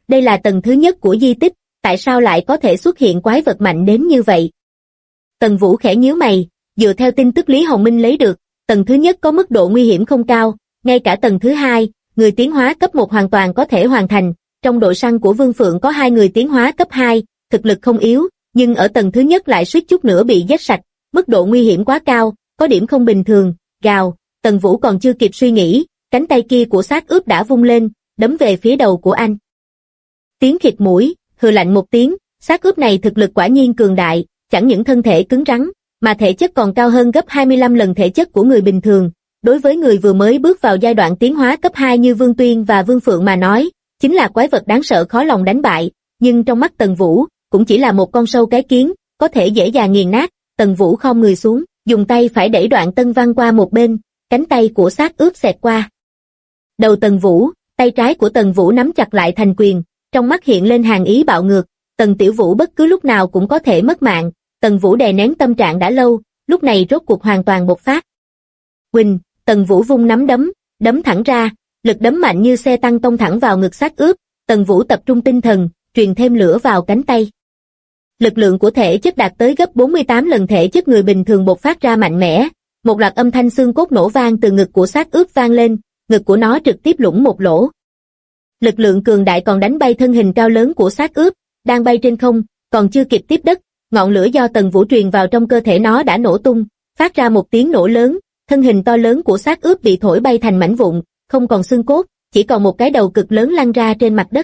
Đây là tầng thứ nhất của di tích, tại sao lại có thể xuất hiện quái vật mạnh đến như vậy? Tần Vũ khẽ nhíu mày, dựa theo tin tức Lý Hồng Minh lấy được, tầng thứ nhất có mức độ nguy hiểm không cao, ngay cả tầng thứ hai, người tiến hóa cấp 1 hoàn toàn có thể hoàn thành. Trong đội săn của Vương Phượng có 2 người tiến hóa cấp 2, thực lực không yếu, nhưng ở tầng thứ nhất lại suýt chút nữa bị giết sạch, mức độ nguy hiểm quá cao, có điểm không bình thường. Gào, Tần Vũ còn chưa kịp suy nghĩ, cánh tay kia của xác ướp đã vung lên, đấm về phía đầu của anh. Tiếng khịt mũi, hừ lạnh một tiếng, xác ướp này thực lực quả nhiên cường đại, chẳng những thân thể cứng rắn, mà thể chất còn cao hơn gấp 25 lần thể chất của người bình thường. Đối với người vừa mới bước vào giai đoạn tiến hóa cấp 2 như Vương Tuyên và Vương Phượng mà nói, chính là quái vật đáng sợ khó lòng đánh bại, nhưng trong mắt Tần Vũ, cũng chỉ là một con sâu cái kiến, có thể dễ dàng nghiền nát. Tần Vũ khom người xuống, dùng tay phải đẩy Đoạn Tân Văn qua một bên, cánh tay của xác ướp xẹt qua đầu Tần Vũ, tay trái của Tần Vũ nắm chặt lại thành quyền, trong mắt hiện lên hàn ý bạo ngược. Tần Tiểu Vũ bất cứ lúc nào cũng có thể mất mạng. Tần Vũ đè nén tâm trạng đã lâu, lúc này rốt cuộc hoàn toàn bộc phát. Quỳnh, Tần Vũ vung nắm đấm, đấm thẳng ra, lực đấm mạnh như xe tăng tông thẳng vào ngực xác ướp. Tần Vũ tập trung tinh thần, truyền thêm lửa vào cánh tay. Lực lượng của thể chất đạt tới gấp 48 lần thể chất người bình thường bộc phát ra mạnh mẽ. Một loạt âm thanh xương cốt nổ vang từ ngực của xác ướp vang lên, ngực của nó trực tiếp lủng một lỗ. Lực lượng cường đại còn đánh bay thân hình cao lớn của xác ướp, đang bay trên không, còn chưa kịp tiếp đất, ngọn lửa do Tần Vũ truyền vào trong cơ thể nó đã nổ tung, phát ra một tiếng nổ lớn, thân hình to lớn của xác ướp bị thổi bay thành mảnh vụn, không còn xương cốt, chỉ còn một cái đầu cực lớn lăn ra trên mặt đất.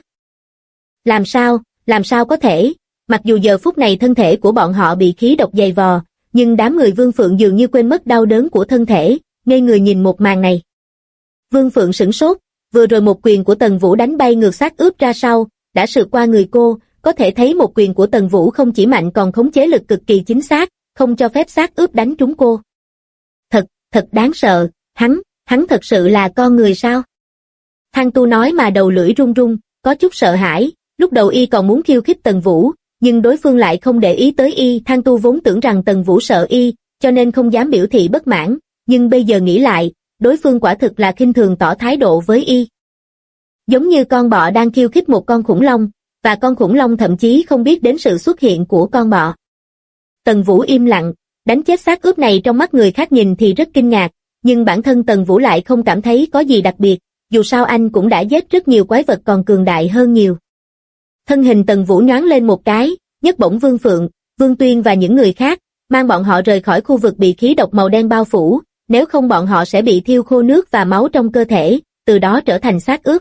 Làm sao có thể? Mặc dù giờ phút này thân thể của bọn họ bị khí độc dày vò, nhưng đám người Vương Phượng dường như quên mất đau đớn của thân thể, ngây người nhìn một màn này. Vương Phượng sửng sốt, vừa rồi một quyền của Tần Vũ đánh bay ngược xác ướp ra sau, đã sượt qua người cô, có thể thấy một quyền của Tần Vũ không chỉ mạnh còn khống chế lực cực kỳ chính xác, không cho phép xác ướp đánh trúng cô. Thật đáng sợ, hắn thật sự là con người sao? Thang Tu nói mà đầu lưỡi run run, có chút sợ hãi, lúc đầu y còn muốn khiêu khích Tần Vũ, nhưng đối phương lại không để ý tới y. Thang Tu vốn tưởng rằng Tần Vũ sợ y, cho nên không dám biểu thị bất mãn, nhưng bây giờ nghĩ lại, đối phương quả thực là khinh thường tỏ thái độ với y. Giống như con bọ đang khiêu khích một con khủng long, và con khủng long thậm chí không biết đến sự xuất hiện của con bọ. Tần Vũ im lặng, đánh chết xác ướp này trong mắt người khác nhìn thì rất kinh ngạc, nhưng bản thân Tần Vũ lại không cảm thấy có gì đặc biệt, dù sao anh cũng đã giết rất nhiều quái vật còn cường đại hơn nhiều. Thân hình Tần Vũ nhoáng lên một cái, nhấc bổng Vương Phượng, Vương Tuyên và những người khác, mang bọn họ rời khỏi khu vực bị khí độc màu đen bao phủ, nếu không bọn họ sẽ bị thiêu khô nước và máu trong cơ thể, từ đó trở thành xác ướp.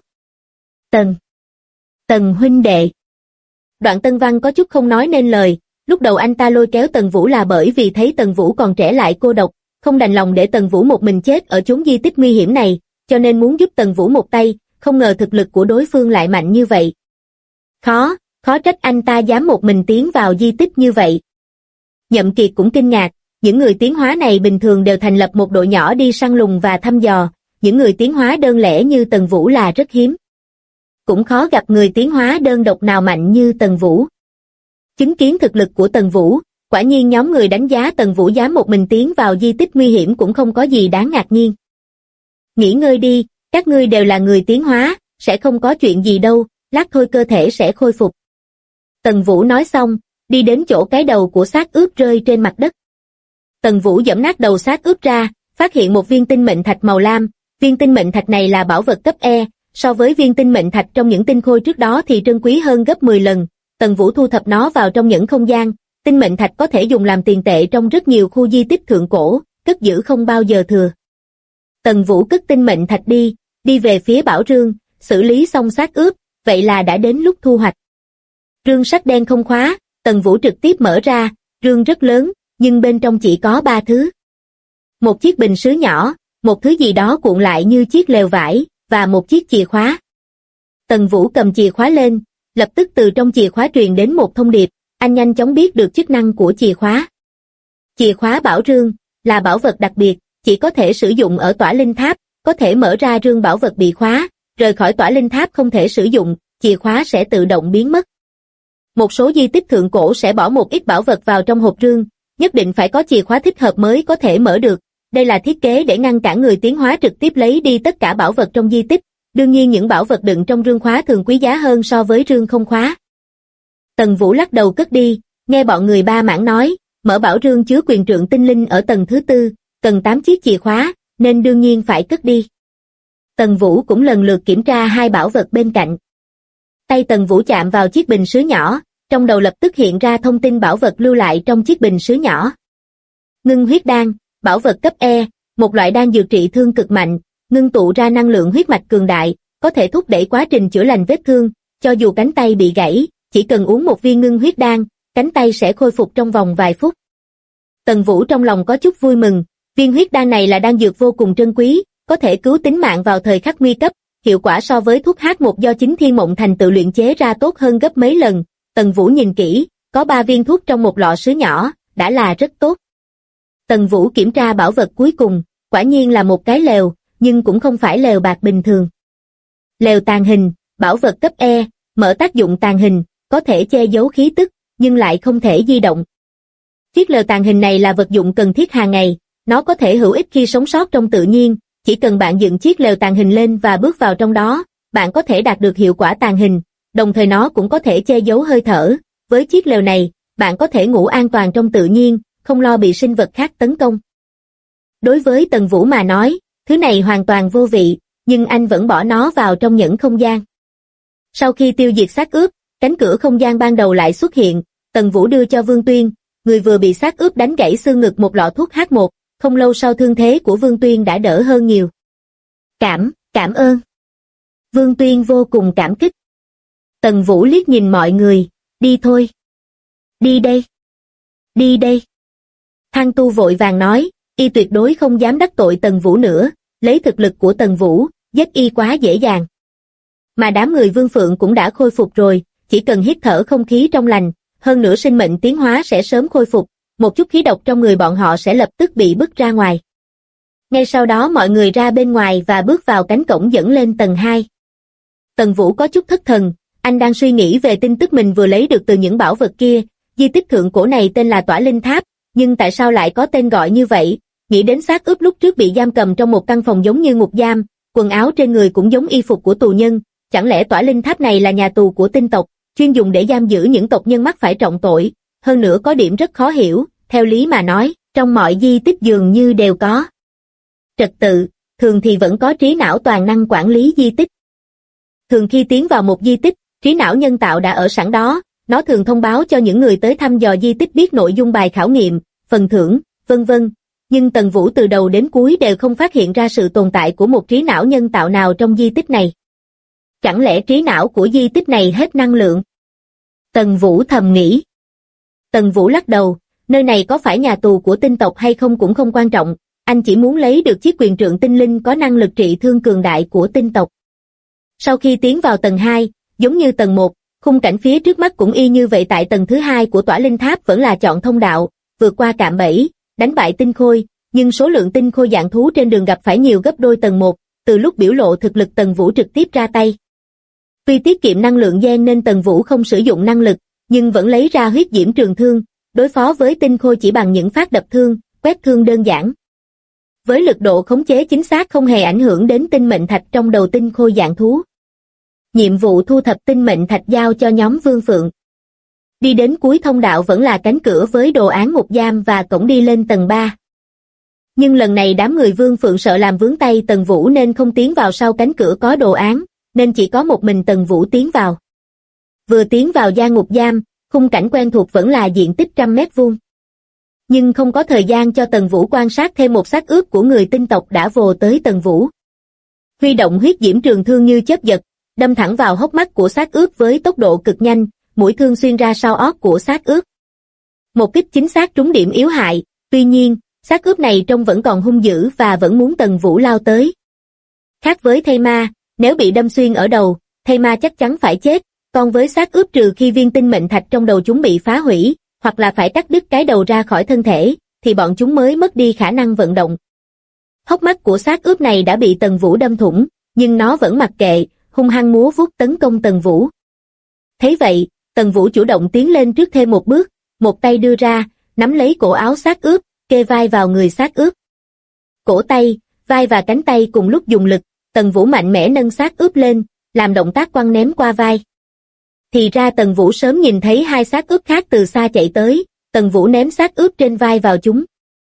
Tần huynh đệ. Đoạn Tân Văn có chút không nói nên lời, lúc đầu anh ta lôi kéo Tần Vũ là bởi vì thấy Tần Vũ còn trẻ lại cô độc, không đành lòng để Tần Vũ một mình chết ở chốn di tích nguy hiểm này, cho nên muốn giúp Tần Vũ một tay, không ngờ thực lực của đối phương lại mạnh như vậy. Khó trách anh ta dám một mình tiến vào di tích như vậy. Nhậm Kiệt cũng kinh ngạc, những người tiến hóa này bình thường đều thành lập một đội nhỏ đi săn lùng và thăm dò, những người tiến hóa đơn lẻ như Tần Vũ là rất hiếm. Cũng khó gặp người tiến hóa đơn độc nào mạnh như Tần Vũ. Chứng kiến thực lực của Tần Vũ, quả nhiên nhóm người đánh giá Tần Vũ dám một mình tiến vào di tích nguy hiểm cũng không có gì đáng ngạc nhiên. Nghỉ ngơi đi, các ngươi đều là người tiến hóa, sẽ không có chuyện gì đâu, lát thôi cơ thể sẽ khôi phục. Tần Vũ nói xong, đi đến chỗ cái đầu của xác ướp rơi trên mặt đất. Tần Vũ giẫm nát đầu xác ướp ra, phát hiện một viên tinh mệnh thạch màu lam, viên tinh mệnh thạch này là bảo vật cấp E, so với viên tinh mệnh thạch trong những tinh khôi trước đó thì trân quý hơn gấp 10 lần. Tần Vũ thu thập nó vào trong những không gian, tinh mệnh thạch có thể dùng làm tiền tệ trong rất nhiều khu di tích thượng cổ, cất giữ không bao giờ thừa. Tần Vũ cất tinh mệnh thạch đi về phía bảo rương, xử lý xong xác ướp, vậy là đã đến lúc thu hoạch. Rương sắt đen không khóa, Tần Vũ trực tiếp mở ra, rương rất lớn, nhưng bên trong chỉ có 3 thứ. Một chiếc bình sứ nhỏ, một thứ gì đó cuộn lại như chiếc lều vải, và một chiếc chìa khóa. Tần Vũ cầm chìa khóa lên, lập tức từ trong chìa khóa truyền đến một thông điệp, anh nhanh chóng biết được chức năng của chìa khóa. Chìa khóa bảo rương, là bảo vật đặc biệt, chỉ có thể sử dụng ở tỏa linh tháp, có thể mở ra rương bảo vật bị khóa, rời khỏi tỏa linh tháp không thể sử dụng, chìa khóa sẽ tự động biến mất. Một số di tích thượng cổ sẽ bỏ một ít bảo vật vào trong hộp rương, nhất định phải có chìa khóa thích hợp mới có thể mở được. Đây là thiết kế để ngăn cản người tiến hóa trực tiếp lấy đi tất cả bảo vật trong di tích, Đương nhiên những bảo vật đựng trong rương khóa thường quý giá hơn so với rương không khóa. Tần Vũ lắc đầu cất đi, nghe bọn người Ba Mãng nói, mở bảo rương chứa quyền trượng tinh linh ở tầng thứ 4, cần 8 chiếc chìa khóa, nên đương nhiên phải cất đi. Tần Vũ cũng lần lượt kiểm tra hai bảo vật bên cạnh. Tay Tần Vũ chạm vào chiếc bình sứ nhỏ, trong đầu lập tức hiện ra thông tin bảo vật lưu lại trong chiếc bình sứ nhỏ. Ngưng huyết đan, bảo vật cấp E, một loại đan dược trị thương cực mạnh, ngưng tụ ra năng lượng huyết mạch cường đại, có thể thúc đẩy quá trình chữa lành vết thương, cho dù cánh tay bị gãy, chỉ cần uống một viên ngưng huyết đan, cánh tay sẽ khôi phục trong vòng vài phút. Tần Vũ trong lòng có chút vui mừng, viên huyết đan này là đan dược vô cùng trân quý, có thể cứu tính mạng vào thời khắc nguy cấp, hiệu quả so với thuốc H1 do chính Thiên Mộng Thành tự luyện chế ra tốt hơn gấp mấy lần. Tần Vũ nhìn kỹ, có 3 viên thuốc trong một lọ sứ nhỏ, đã là rất tốt. Tần Vũ kiểm tra bảo vật cuối cùng, quả nhiên là một cái lều, nhưng cũng không phải lều bạc bình thường. Lều tàn hình, bảo vật cấp E, mở tác dụng tàn hình, có thể che giấu khí tức, nhưng lại không thể di động. Chiếc lều tàn hình này là vật dụng cần thiết hàng ngày, nó có thể hữu ích khi sống sót trong tự nhiên, chỉ cần bạn dựng chiếc lều tàn hình lên và bước vào trong đó, bạn có thể đạt được hiệu quả tàn hình, đồng thời nó cũng có thể che giấu hơi thở. Với chiếc lều này, bạn có thể ngủ an toàn trong tự nhiên, không lo bị sinh vật khác tấn công. Đối với Tần Vũ mà nói, thứ này hoàn toàn vô vị, nhưng anh vẫn bỏ nó vào trong nhẫn không gian. Sau khi tiêu diệt xác ướp, cánh cửa không gian ban đầu lại xuất hiện, Tần Vũ đưa cho Vương Tuyên, người vừa bị xác ướp đánh gãy xương ngực một lọ thuốc H1, không lâu sau thương thế của Vương Tuyên đã đỡ hơn nhiều. Cảm ơn. Vương Tuyên vô cùng cảm kích. Tần Vũ liếc nhìn mọi người, đi thôi. Đi đây. Đi đây. Thang Tu vội vàng nói, y tuyệt đối không dám đắc tội Tần Vũ nữa, lấy thực lực của Tần Vũ, giết y quá dễ dàng. Mà đám người Vương Phượng cũng đã khôi phục rồi, chỉ cần hít thở không khí trong lành, hơn nữa sinh mệnh tiến hóa sẽ sớm khôi phục, một chút khí độc trong người bọn họ sẽ lập tức bị bức ra ngoài. Ngay sau đó mọi người ra bên ngoài và bước vào cánh cổng dẫn lên tầng 2. Tần Vũ có chút thất thần, anh đang suy nghĩ về tin tức mình vừa lấy được từ những bảo vật kia, di tích thượng cổ này tên là Tỏa Linh Tháp, nhưng tại sao lại có tên gọi như vậy? Nghĩ đến xác ướp lúc trước bị giam cầm trong một căn phòng giống như ngục giam, quần áo trên người cũng giống y phục của tù nhân, chẳng lẽ Tỏa Linh Tháp này là nhà tù của tinh tộc, chuyên dùng để giam giữ những tộc nhân mắc phải trọng tội, hơn nữa có điểm rất khó hiểu, theo lý mà nói, trong mọi di tích dường như đều có trật tự, thường thì vẫn có trí não toàn năng quản lý di tích. Thường khi tiến vào một di tích, trí não nhân tạo đã ở sẵn đó, nó thường thông báo cho những người tới thăm dò di tích biết nội dung bài khảo nghiệm, phần thưởng, vân vân. Nhưng Tần Vũ từ đầu đến cuối đều không phát hiện ra sự tồn tại của một trí não nhân tạo nào trong di tích này. Chẳng lẽ trí não của di tích này hết năng lượng? Tần Vũ thầm nghĩ. Tần Vũ lắc đầu, nơi này có phải nhà tù của tinh tộc hay không cũng không quan trọng, anh chỉ muốn lấy được chiếc quyền trượng tinh linh có năng lực trị thương cường đại của tinh tộc. Sau khi tiến vào tầng 2, giống như tầng 1, khung cảnh phía trước mắt cũng y như vậy. Tại tầng thứ 2 của Tỏa Linh Tháp vẫn là chọn thông đạo, vượt qua cạm bẫy, đánh bại tinh khôi, nhưng số lượng tinh khôi dạng thú trên đường gặp phải nhiều gấp đôi tầng 1, từ lúc biểu lộ thực lực Tần Vũ trực tiếp ra tay. Vì tiết kiệm năng lượng gen nên Tần Vũ không sử dụng năng lực, nhưng vẫn lấy ra huyết diễm trường thương, đối phó với tinh khôi chỉ bằng những phát đập thương, quét thương đơn giản. Với lực độ khống chế chính xác không hề ảnh hưởng đến tinh mệnh thạch trong đầu tinh khôi dạng thú. Nhiệm vụ thu thập tinh mệnh thạch giao cho nhóm Vương Phượng. Đi đến cuối thông đạo vẫn là cánh cửa với đồ án ngục giam và cổng đi lên tầng 3. Nhưng lần này đám người Vương Phượng sợ làm vướng tay Tần Vũ nên không tiến vào sau cánh cửa có đồ án, nên chỉ có một mình Tần Vũ tiến vào. Vừa tiến vào gian ngục giam, khung cảnh quen thuộc vẫn là diện tích 100 m². Nhưng không có thời gian cho Tần Vũ quan sát thêm một xác ướp của người tinh tộc đã vồ tới Tần Vũ. Huy động huyết diễm trường thương như chớp giật, đâm thẳng vào hốc mắt của xác ướp với tốc độ cực nhanh, mũi thương xuyên ra sau ót của xác ướp. Một kích chính xác trúng điểm yếu hại, tuy nhiên, xác ướp này trông vẫn còn hung dữ và vẫn muốn Tần Vũ lao tới. Khác với thây ma, nếu bị đâm xuyên ở đầu, thây ma chắc chắn phải chết, còn với xác ướp trừ khi viên tinh mệnh thạch trong đầu chúng bị phá hủy, hoặc là phải cắt đứt cái đầu ra khỏi thân thể, thì bọn chúng mới mất đi khả năng vận động. Hốc mắt của xác ướp này đã bị Tần Vũ đâm thủng, nhưng nó vẫn mặc kệ, hung hăng múa vuốt tấn công Tần Vũ. Thấy vậy, Tần Vũ chủ động tiến lên trước thêm một bước, một tay đưa ra, nắm lấy cổ áo xác ướp, kê vai vào người xác ướp. Cổ tay, vai và cánh tay cùng lúc dùng lực, Tần Vũ mạnh mẽ nâng xác ướp lên, làm động tác quăng ném qua vai. Thì ra Tần Vũ sớm nhìn thấy hai xác ướp khác từ xa chạy tới, Tần Vũ ném xác ướp trên vai vào chúng.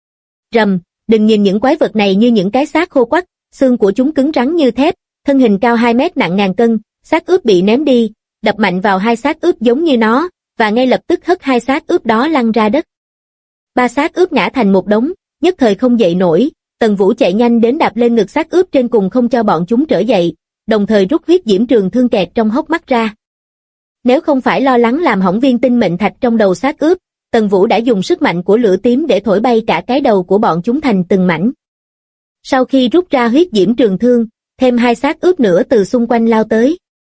Rầm, đừng nhìn những quái vật này như những cái xác khô quắt, xương của chúng cứng rắn như thép, thân hình cao 2 mét nặng ngàn cân, xác ướp bị ném đi, đập mạnh vào hai xác ướp giống như nó, và ngay lập tức hất hai xác ướp đó lăn ra đất. 3 xác ướp ngã thành một đống, nhất thời không dậy nổi, Tần Vũ chạy nhanh đến đạp lên ngực xác ướp trên cùng không cho bọn chúng trở dậy, đồng thời rút huyết diễm trường thương kẹt trong hốc mắt ra. Nếu không phải lo lắng làm hỏng viên tinh mệnh thạch trong đầu xác ướp, Tần Vũ đã dùng sức mạnh của lửa tím để thổi bay cả cái đầu của bọn chúng thành từng mảnh. Sau khi rút ra huyết diễm trường thương, thêm 2 xác ướp nữa từ xung quanh lao tới.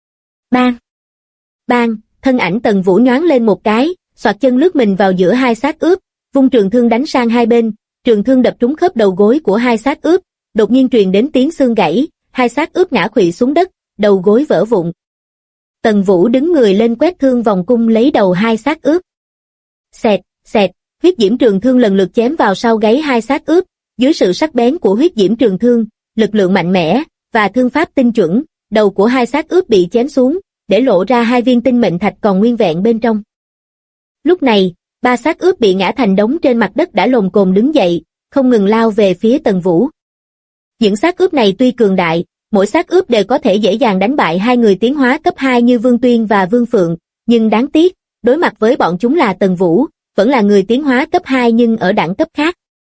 Bang! Bang! Thân ảnh Tần Vũ nhoáng lên một cái, xoạc chân lướt mình vào giữa hai xác ướp, vung trường thương đánh sang hai bên, trường thương đập trúng khớp đầu gối của hai xác ướp, đột nhiên truyền đến tiếng xương gãy, hai xác ướp ngã khuỵu xuống đất, đầu gối vỡ vụn. Tần Vũ đứng người lên quét thương vòng cung lấy đầu hai xác ướp. Xẹt, xẹt, huyết diễm trường thương lần lượt chém vào sau gáy hai xác ướp, dưới sự sắc bén của huyết diễm trường thương, lực lượng mạnh mẽ và thương pháp tinh chuẩn, đầu của hai xác ướp bị chém xuống, để lộ ra 2 viên tinh mệnh thạch còn nguyên vẹn bên trong. Lúc này, 3 xác ướp bị ngã thành đống trên mặt đất đã lồm cồm đứng dậy, không ngừng lao về phía Tần Vũ. Những xác ướp này tuy cường đại, mỗi xác ướp đều có thể dễ dàng đánh bại 2 người tiến hóa cấp 2 như Vương Tuyên và Vương Phượng, nhưng đáng tiếc, đối mặt với bọn chúng là Tần Vũ, vẫn là người tiến hóa cấp 2 nhưng ở đẳng cấp khác.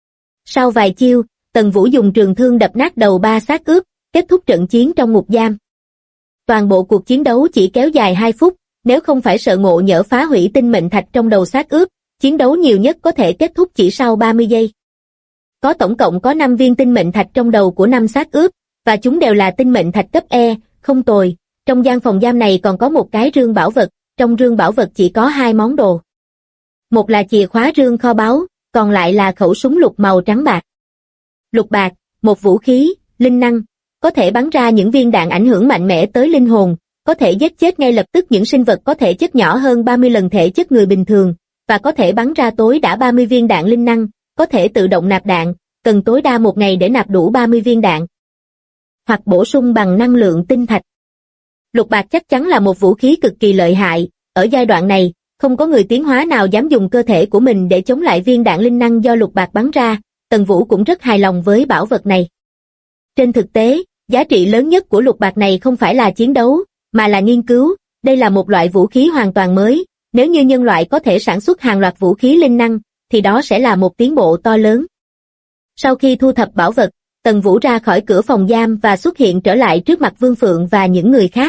Sau vài chiêu, Tần Vũ dùng trường thương đập nát đầu 3 xác ướp, kết thúc trận chiến trong ngục giam. Toàn bộ cuộc chiến đấu chỉ kéo dài 2 phút, nếu không phải sợ Ngộ Nhỡ phá hủy tinh mệnh thạch trong đầu xác ướp, chiến đấu nhiều nhất có thể kết thúc chỉ sau 30 giây. Tổng cộng có 5 viên tinh mệnh thạch trong đầu của 5 xác ướp, và chúng đều là tinh mệnh thạch cấp E, không tồi. Trong gian phòng giam này còn có một cái rương bảo vật, trong rương bảo vật chỉ có 2 món đồ. Một là chìa khóa rương kho báu, còn lại là khẩu súng lục màu trắng bạc. Lục bạc, một vũ khí, linh năng, có thể bắn ra những viên đạn ảnh hưởng mạnh mẽ tới linh hồn, có thể giết chết ngay lập tức những sinh vật có thể chất nhỏ hơn 30 lần thể chất người bình thường, và có thể bắn ra tối đa 30 viên đạn linh năng, có thể tự động nạp đạn, cần tối đa 1 ngày để nạp đủ 30 viên đạn. Hoặc bổ sung bằng năng lượng tinh thạch. Lục bạc chắc chắn là một vũ khí cực kỳ lợi hại, ở giai đoạn này, không có người tiến hóa nào dám dùng cơ thể của mình để chống lại viên đạn linh năng do lục bạc bắn ra, Tần Vũ cũng rất hài lòng với bảo vật này. Trên thực tế, giá trị lớn nhất của lục bạc này không phải là chiến đấu, mà là nghiên cứu, đây là một loại vũ khí hoàn toàn mới, nếu như nhân loại có thể sản xuất hàng loạt vũ khí linh năng, thì đó sẽ là một tiến bộ to lớn. Sau khi thu thập bảo vật, Tần Vũ ra khỏi cửa phòng giam và xuất hiện trở lại trước mặt Vương Phượng và những người khác.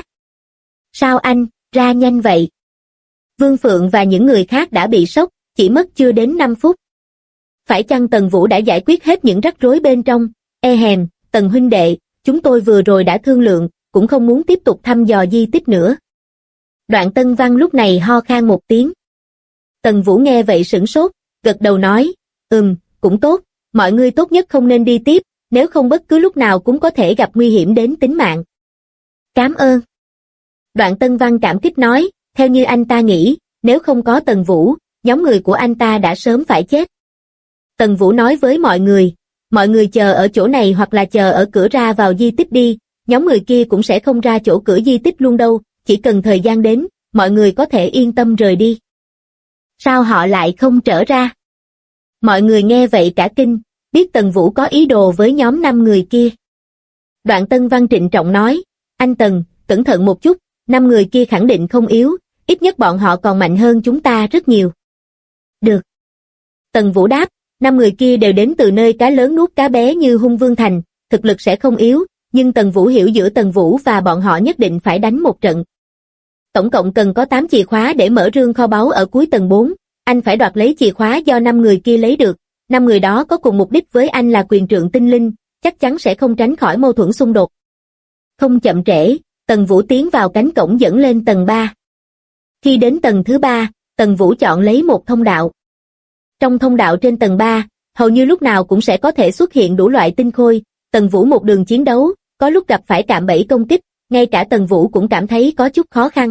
Sao anh, ra nhanh vậy? Vương Phượng và những người khác đã bị sốc, chỉ mất chưa đến 5 phút. Phải chăng Tần Vũ đã giải quyết hết những rắc rối bên trong? Hèm, Tần huynh đệ, chúng tôi vừa rồi đã thương lượng, cũng không muốn tiếp tục thăm dò di tích nữa. Đoạn Tân Văn lúc này ho khan một tiếng. Tần Vũ nghe vậy sửng sốt, gật đầu nói, cũng tốt, mọi người tốt nhất không nên đi tiếp, nếu không bất cứ lúc nào cũng có thể gặp nguy hiểm đến tính mạng. Cảm ơn. Đoạn Tân Văn cảm kích nói, theo như anh ta nghĩ, nếu không có Tần Vũ, nhóm người của anh ta đã sớm phải chết. Tần Vũ nói với mọi người chờ ở chỗ này hoặc là chờ ở cửa ra vào di tích đi, nhóm người kia cũng sẽ không ra chỗ cửa di tích luôn đâu, chỉ cần thời gian đến, mọi người có thể yên tâm rời đi. Sao họ lại không trở ra? Mọi người nghe vậy cả kinh, biết Tần Vũ có ý đồ với nhóm 5 người kia. Đoạn Tân Văn trịnh trọng nói, anh Tần, cẩn thận một chút, 5 người kia khẳng định không yếu, ít nhất bọn họ còn mạnh hơn chúng ta rất nhiều. Được. Tần Vũ đáp, 5 người kia đều đến từ nơi cá lớn nuốt cá bé như Hung Vương Thành, thực lực sẽ không yếu, nhưng Tần Vũ hiểu giữa Tần Vũ và bọn họ nhất định phải đánh một trận. Tổng cộng cần có 8 chìa khóa để mở rương kho báu ở cuối tầng 4, anh phải đoạt lấy chìa khóa do 5 người kia lấy được, 5 người đó có cùng mục đích với anh là quyền trượng tinh linh, chắc chắn sẽ không tránh khỏi mâu thuẫn xung đột. Không chậm trễ, Tần Vũ tiến vào cánh cổng dẫn lên tầng 3. Khi đến tầng thứ 3, Tần Vũ chọn lấy một thông đạo. Trong thông đạo trên tầng 3, hầu như lúc nào cũng sẽ có thể xuất hiện đủ loại tinh khôi, Tần Vũ một đường chiến đấu, có lúc gặp phải cạm bẫy công kích, ngay cả Tần Vũ cũng cảm thấy có chút khó khăn.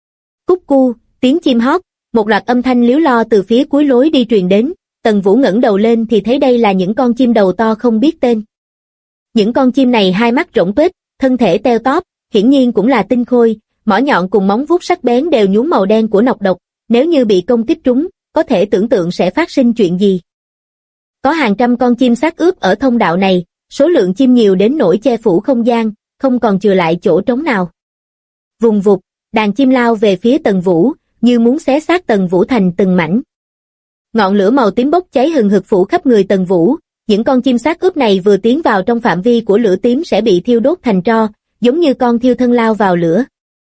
Cúc cu, tiếng chim hót, một loạt âm thanh líu lo từ phía cuối lối đi truyền đến, Tần Vũ ngẩng đầu lên thì thấy đây là những con chim đầu to không biết tên. Những con chim này hai mắt rỗng tuếch, thân thể teo tóp, hiển nhiên cũng là tinh khôi, mỏ nhọn cùng móng vuốt sắc bén đều nhuốm màu đen của nọc độc, nếu như bị công kích trúng, có thể tưởng tượng sẽ phát sinh chuyện gì. Có hàng trăm con chim xác ướp ở thông đạo này, số lượng chim nhiều đến nỗi che phủ không gian, không còn chừa lại chỗ trống nào. Vùng vụt, đàn chim lao về phía Tần Vũ, như muốn xé xác Tần Vũ thành từng mảnh. Ngọn lửa màu tím bốc cháy hừng hực phủ khắp người Tần Vũ, những con chim xác ướp này vừa tiến vào trong phạm vi của lửa tím sẽ bị thiêu đốt thành tro, giống như con thiêu thân lao vào lửa.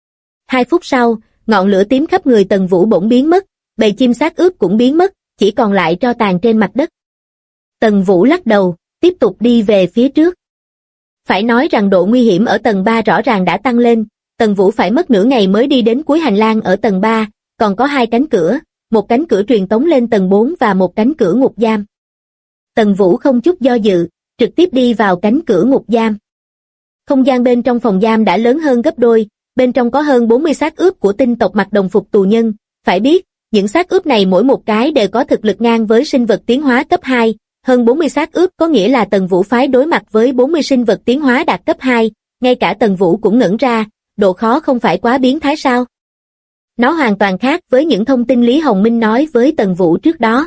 2 phút sau, ngọn lửa tím khắp người Tần Vũ bỗng biến mất, bầy chim xác ướp cũng biến mất, chỉ còn lại tro tàn trên mặt đất. Tần Vũ lắc đầu, tiếp tục đi về phía trước. Phải nói rằng độ nguy hiểm ở tầng 3 rõ ràng đã tăng lên, Tần Vũ phải mất nửa ngày mới đi đến cuối hành lang ở tầng 3, còn có 2 cánh cửa, một cánh cửa truyền tống lên tầng 4 và một cánh cửa ngục giam. Tần Vũ không chút do dự, trực tiếp đi vào cánh cửa ngục giam. Không gian bên trong phòng giam đã lớn hơn gấp đôi, bên trong có hơn 40 xác ướp của tinh tộc mặc đồng phục tù nhân, phải biết, những xác ướp này mỗi một cái đều có thực lực ngang với sinh vật tiến hóa cấp 2, hơn 40 xác ướp có nghĩa là Tần Vũ phái đối mặt với 40 sinh vật tiến hóa đạt cấp 2, ngay cả Tần Vũ cũng ngẩn ra, độ khó không phải quá biến thái sao? Nó hoàn toàn khác với những thông tin Lý Hồng Minh nói với Tần Vũ trước đó.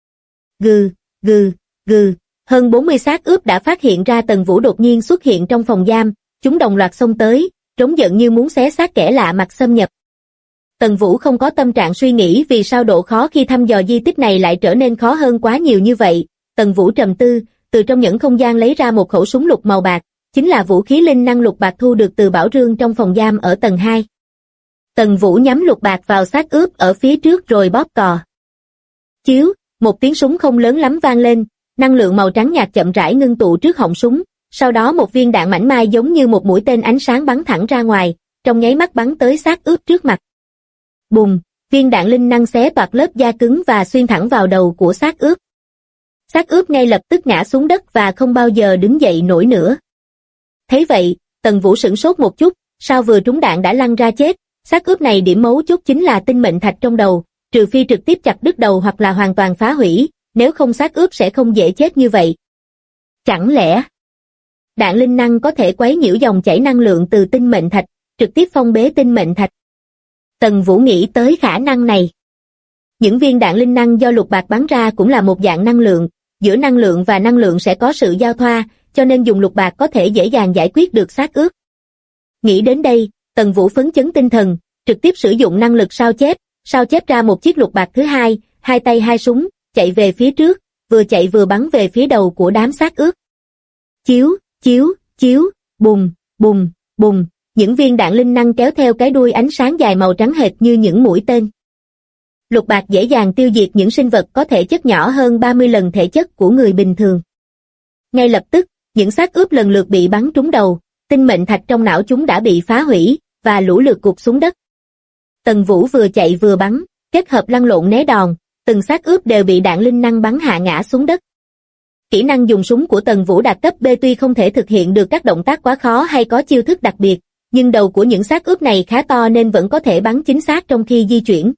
Gừ, gừ, gừ, hơn 40 xác ướp đã phát hiện ra Tần Vũ đột nhiên xuất hiện trong phòng giam, chúng đồng loạt xông tới, trống giận như muốn xé xác kẻ lạ mặt xâm nhập. Tần Vũ không có tâm trạng suy nghĩ vì sao độ khó khi thăm dò di tích này lại trở nên khó hơn quá nhiều như vậy. Tần Vũ trầm tư, từ trong những không gian lấy ra một khẩu súng lục màu bạc, chính là vũ khí linh năng lục bạc thu được từ bảo rương trong phòng giam ở tầng 2. Tần Vũ nhắm lục bạc vào xác ướp ở phía trước rồi bóp cò. Chiếu, một tiếng súng không lớn lắm vang lên, năng lượng màu trắng nhạt chậm rãi ngưng tụ trước họng súng, sau đó một viên đạn mảnh mai giống như một mũi tên ánh sáng bắn thẳng ra ngoài, trong nháy mắt bắn tới xác ướp trước mặt. Bùng, viên đạn linh năng xé toạc lớp da cứng và xuyên thẳng vào đầu của xác ướp. Xác ướp ngay lập tức ngã xuống đất và không bao giờ đứng dậy nổi nữa. Thấy vậy, Tần Vũ sửng sốt một chút, sao vừa trúng đạn đã lăn ra chết, xác ướp này điểm mấu chốt chính là tinh mệnh thạch trong đầu, trừ phi trực tiếp chặt đứt đầu hoặc là hoàn toàn phá hủy, nếu không xác ướp sẽ không dễ chết như vậy. Chẳng lẽ đạn linh năng có thể quấy nhiễu dòng chảy năng lượng từ tinh mệnh thạch, trực tiếp phong bế tinh mệnh thạch? Tần Vũ nghĩ tới khả năng này. Những viên đạn linh năng do lục bạc bắn ra cũng là một dạng năng lượng, giữa năng lượng và năng lượng sẽ có sự giao thoa, cho nên dùng lục bạc có thể dễ dàng giải quyết được xác ướp. Nghĩ đến đây, Tần Vũ phấn chấn tinh thần, trực tiếp sử dụng năng lực sao chép ra một chiếc lục bạc thứ hai, 2 tay 2 súng, chạy về phía trước, vừa chạy vừa bắn về phía đầu của đám xác ướp. Chiếu, chiếu, chiếu, bùng, bùng, bùng, những viên đạn linh năng kéo theo cái đuôi ánh sáng dài màu trắng hệt như những mũi tên. Lục bạc dễ dàng tiêu diệt những sinh vật có thể chất nhỏ hơn 30 lần thể chất của người bình thường. Ngay lập tức, những xác ướp lần lượt bị bắn trúng đầu, tinh mệnh thạch trong não chúng đã bị phá hủy, và lũ lượt gục xuống đất. Tần Vũ vừa chạy vừa bắn, kết hợp lăn lộn né đòn, từng xác ướp đều bị đạn linh năng bắn hạ ngã xuống đất. Kỹ năng dùng súng của Tần Vũ đạt cấp B tuy không thể thực hiện được các động tác quá khó hay có chiêu thức đặc biệt, nhưng đầu của những xác ướp này khá to nên vẫn có thể bắn chính xác trong khi di chuyển.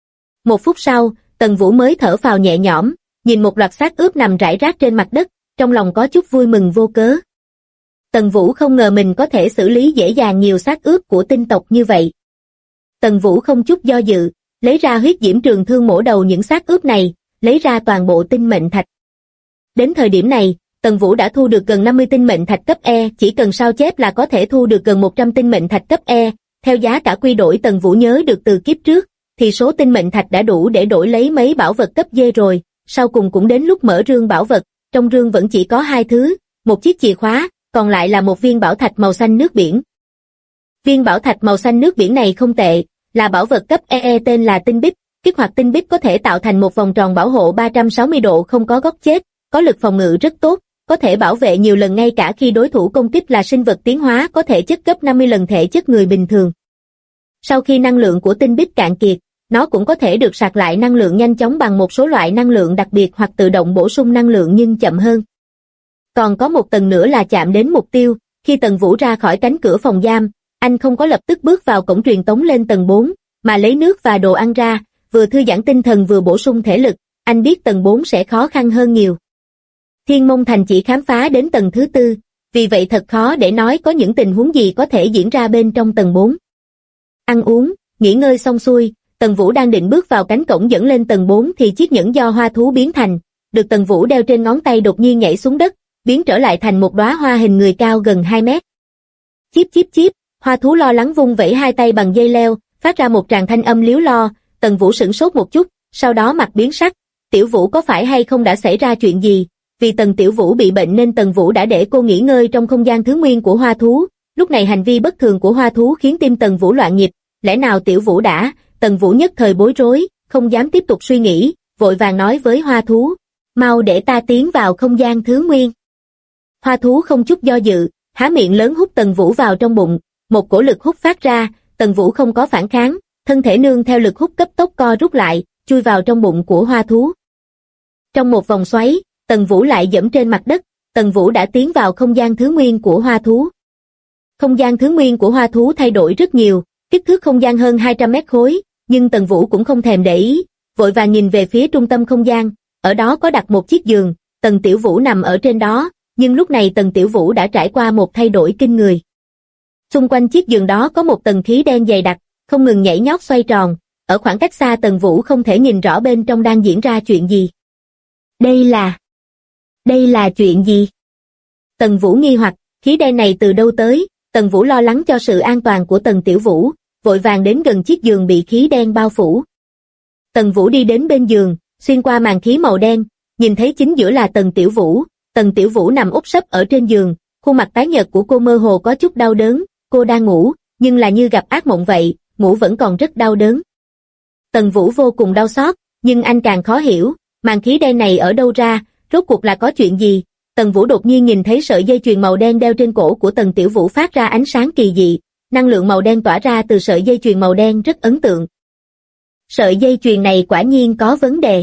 1 phút sau, Tần Vũ mới thở phào nhẹ nhõm, nhìn một loạt xác ướp nằm rải rác trên mặt đất, trong lòng có chút vui mừng vô cớ. Tần Vũ không ngờ mình có thể xử lý dễ dàng nhiều xác ướp của tinh tộc như vậy. Tần Vũ không chút do dự, lấy ra huyết diễm trường thương mổ đầu những xác ướp này, lấy ra toàn bộ tinh mệnh thạch. Đến thời điểm này, Tần Vũ đã thu được gần 50 tinh mệnh thạch cấp E, chỉ cần sao chép là có thể thu được gần 100 tinh mệnh thạch cấp E, theo giá cả quy đổi Tần Vũ nhớ được từ kiếp trước, thì số tinh mệnh thạch đã đủ để đổi lấy mấy bảo vật cấp D rồi, sau cùng cũng đến lúc mở rương bảo vật, trong rương vẫn chỉ có 2 thứ, một chiếc chìa khóa, còn lại là một viên bảo thạch màu xanh nước biển. Viên bảo thạch màu xanh nước biển này không tệ, là bảo vật cấp EE tên là tinh bích, kích hoạt tinh bích có thể tạo thành một vòng tròn bảo hộ 360 độ không có góc chết, có lực phòng ngự rất tốt, có thể bảo vệ nhiều lần ngay cả khi đối thủ công kích là sinh vật tiến hóa có thể chất gấp 50 lần thể chất người bình thường. Sau khi năng lượng của tinh bích cạn kiệt, nó cũng có thể được sạc lại năng lượng nhanh chóng bằng một số loại năng lượng đặc biệt hoặc tự động bổ sung năng lượng nhưng chậm hơn. Còn có một tầng nữa là chạm đến mục tiêu, khi Tần Vũ ra khỏi cánh cửa phòng giam, anh không có lập tức bước vào cổng truyền tống lên tầng 4, mà lấy nước và đồ ăn ra, vừa thư giãn tinh thần vừa bổ sung thể lực, anh biết tầng 4 sẽ khó khăn hơn nhiều. Thiên Môn Thành chỉ khám phá đến tầng thứ 4, vì vậy thật khó để nói có những tình huống gì có thể diễn ra bên trong tầng 4. Ăn uống, nghỉ ngơi xong xuôi, Tần Vũ đang định bước vào cánh cổng dẫn lên tầng 4 thì chiếc nhẫn do hoa thú biến thành, được Tần Vũ đeo trên ngón tay đột nhiên nhảy xuống đất, biến trở lại thành một đóa hoa hình người cao gần 2 mét. Chíp chíp chíp, hoa thú lo lắng vung vẩy hai tay bằng dây leo, phát ra một tràng thanh âm líu lo. Tần Vũ sửng sốt một chút, sau đó mặt biến sắc. Tiểu Vũ có phải hay không đã xảy ra chuyện gì? Vì Tần Tiểu Vũ bị bệnh nên Tần Vũ đã để cô nghỉ ngơi trong không gian thứ nguyên của hoa thú. Lúc này hành vi bất thường của hoa thú khiến tim Tần Vũ loạn nhịp. Lẽ nào Tiểu Vũ đã? Tần Vũ nhất thời bối rối, không dám tiếp tục suy nghĩ, vội vàng nói với hoa thú, mau để ta tiến vào không gian thứ nguyên. Hoa thú không chút do dự, há miệng lớn hút Tần Vũ vào trong bụng, một cổ lực hút phát ra, Tần Vũ không có phản kháng, thân thể nương theo lực hút cấp tốc co rút lại, chui vào trong bụng của hoa thú. Trong một vòng xoáy, Tần Vũ lại dẫm trên mặt đất, Tần Vũ đã tiến vào không gian thứ nguyên của hoa thú. Không gian thứ nguyên của hoa thú thay đổi rất nhiều, kích thước không gian hơn 200 mét khối, nhưng Tần Vũ cũng không thèm để ý, vội vàng nhìn về phía trung tâm không gian, ở đó có đặt một chiếc giường, Tần Tiểu Vũ nằm ở trên đó, nhưng lúc này Tần Tiểu Vũ đã trải qua một thay đổi kinh người. Xung quanh chiếc giường đó có một tầng khí đen dày đặc, không ngừng nhảy nhót xoay tròn, ở khoảng cách xa Tần Vũ không thể nhìn rõ bên trong đang diễn ra chuyện gì. Đây là chuyện gì? Tần Vũ nghi hoặc, khí đen này từ đâu tới? Tần Vũ lo lắng cho sự an toàn của Tần Tiểu Vũ, vội vàng đến gần chiếc giường bị khí đen bao phủ. Tần Vũ đi đến bên giường, xuyên qua màn khí màu đen, nhìn thấy chính giữa là Tần Tiểu Vũ. Tần Tiểu Vũ nằm úp sấp ở trên giường, khuôn mặt tái nhợt của cô mơ hồ có chút đau đớn, cô đang ngủ, nhưng là như gặp ác mộng vậy, ngủ vẫn còn rất đau đớn. Tần Vũ vô cùng đau xót, nhưng anh càng khó hiểu, màn khí đen này ở đâu ra, rốt cuộc là có chuyện gì? Tần Vũ đột nhiên nhìn thấy sợi dây chuyền màu đen đeo trên cổ của Tần Tiểu Vũ phát ra ánh sáng kỳ dị, năng lượng màu đen tỏa ra từ sợi dây chuyền màu đen rất ấn tượng. Sợi dây chuyền này quả nhiên có vấn đề.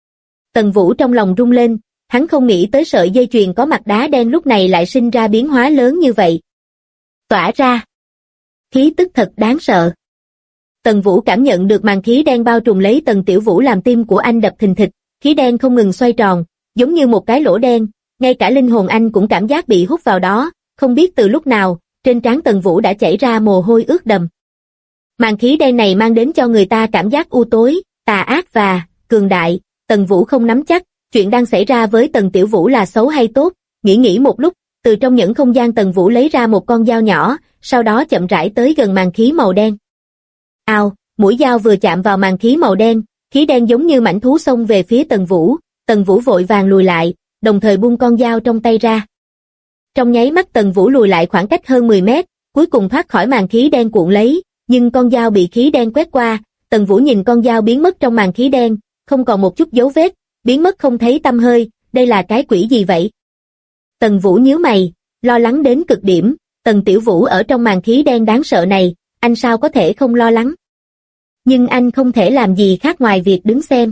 Tần Vũ trong lòng rung lên, hắn không nghĩ tới sợi dây chuyền có mặt đá đen lúc này lại sinh ra biến hóa lớn như vậy. Tỏa ra khí tức thật đáng sợ. Tần Vũ cảm nhận được màn khí đen bao trùm lấy Tần Tiểu Vũ làm tim của anh đập thình thịch, khí đen không ngừng xoay tròn, giống như một cái lỗ đen, ngay cả linh hồn anh cũng cảm giác bị hút vào đó, không biết từ lúc nào, trên trán Tần Vũ đã chảy ra mồ hôi ướt đầm. Màn khí đen này mang đến cho người ta cảm giác u tối, tà ác và cường đại, Tần Vũ không nắm chắc, chuyện đang xảy ra với Tần Tiểu Vũ là xấu hay tốt, nghĩ một lúc, từ trong những không gian Tần Vũ lấy ra một con dao nhỏ, sau đó chậm rãi tới gần màn khí màu đen. Ào, mũi dao vừa chạm vào màn khí màu đen, khí đen giống như mãnh thú xông về phía Tần Vũ vội vàng lùi lại, đồng thời buông con dao trong tay ra. Trong nháy mắt Tần Vũ lùi lại khoảng cách hơn 10 mét, cuối cùng thoát khỏi màn khí đen cuộn lấy, nhưng con dao bị khí đen quét qua, Tần Vũ nhìn con dao biến mất trong màn khí đen, không còn một chút dấu vết, biến mất không thấy tăm hơi, đây là cái quỷ gì vậy? Tần Vũ nhíu mày, lo lắng đến cực điểm, Tần Tiểu Vũ ở trong màn khí đen đáng sợ này, anh sao có thể không lo lắng? Nhưng anh không thể làm gì khác ngoài việc đứng xem.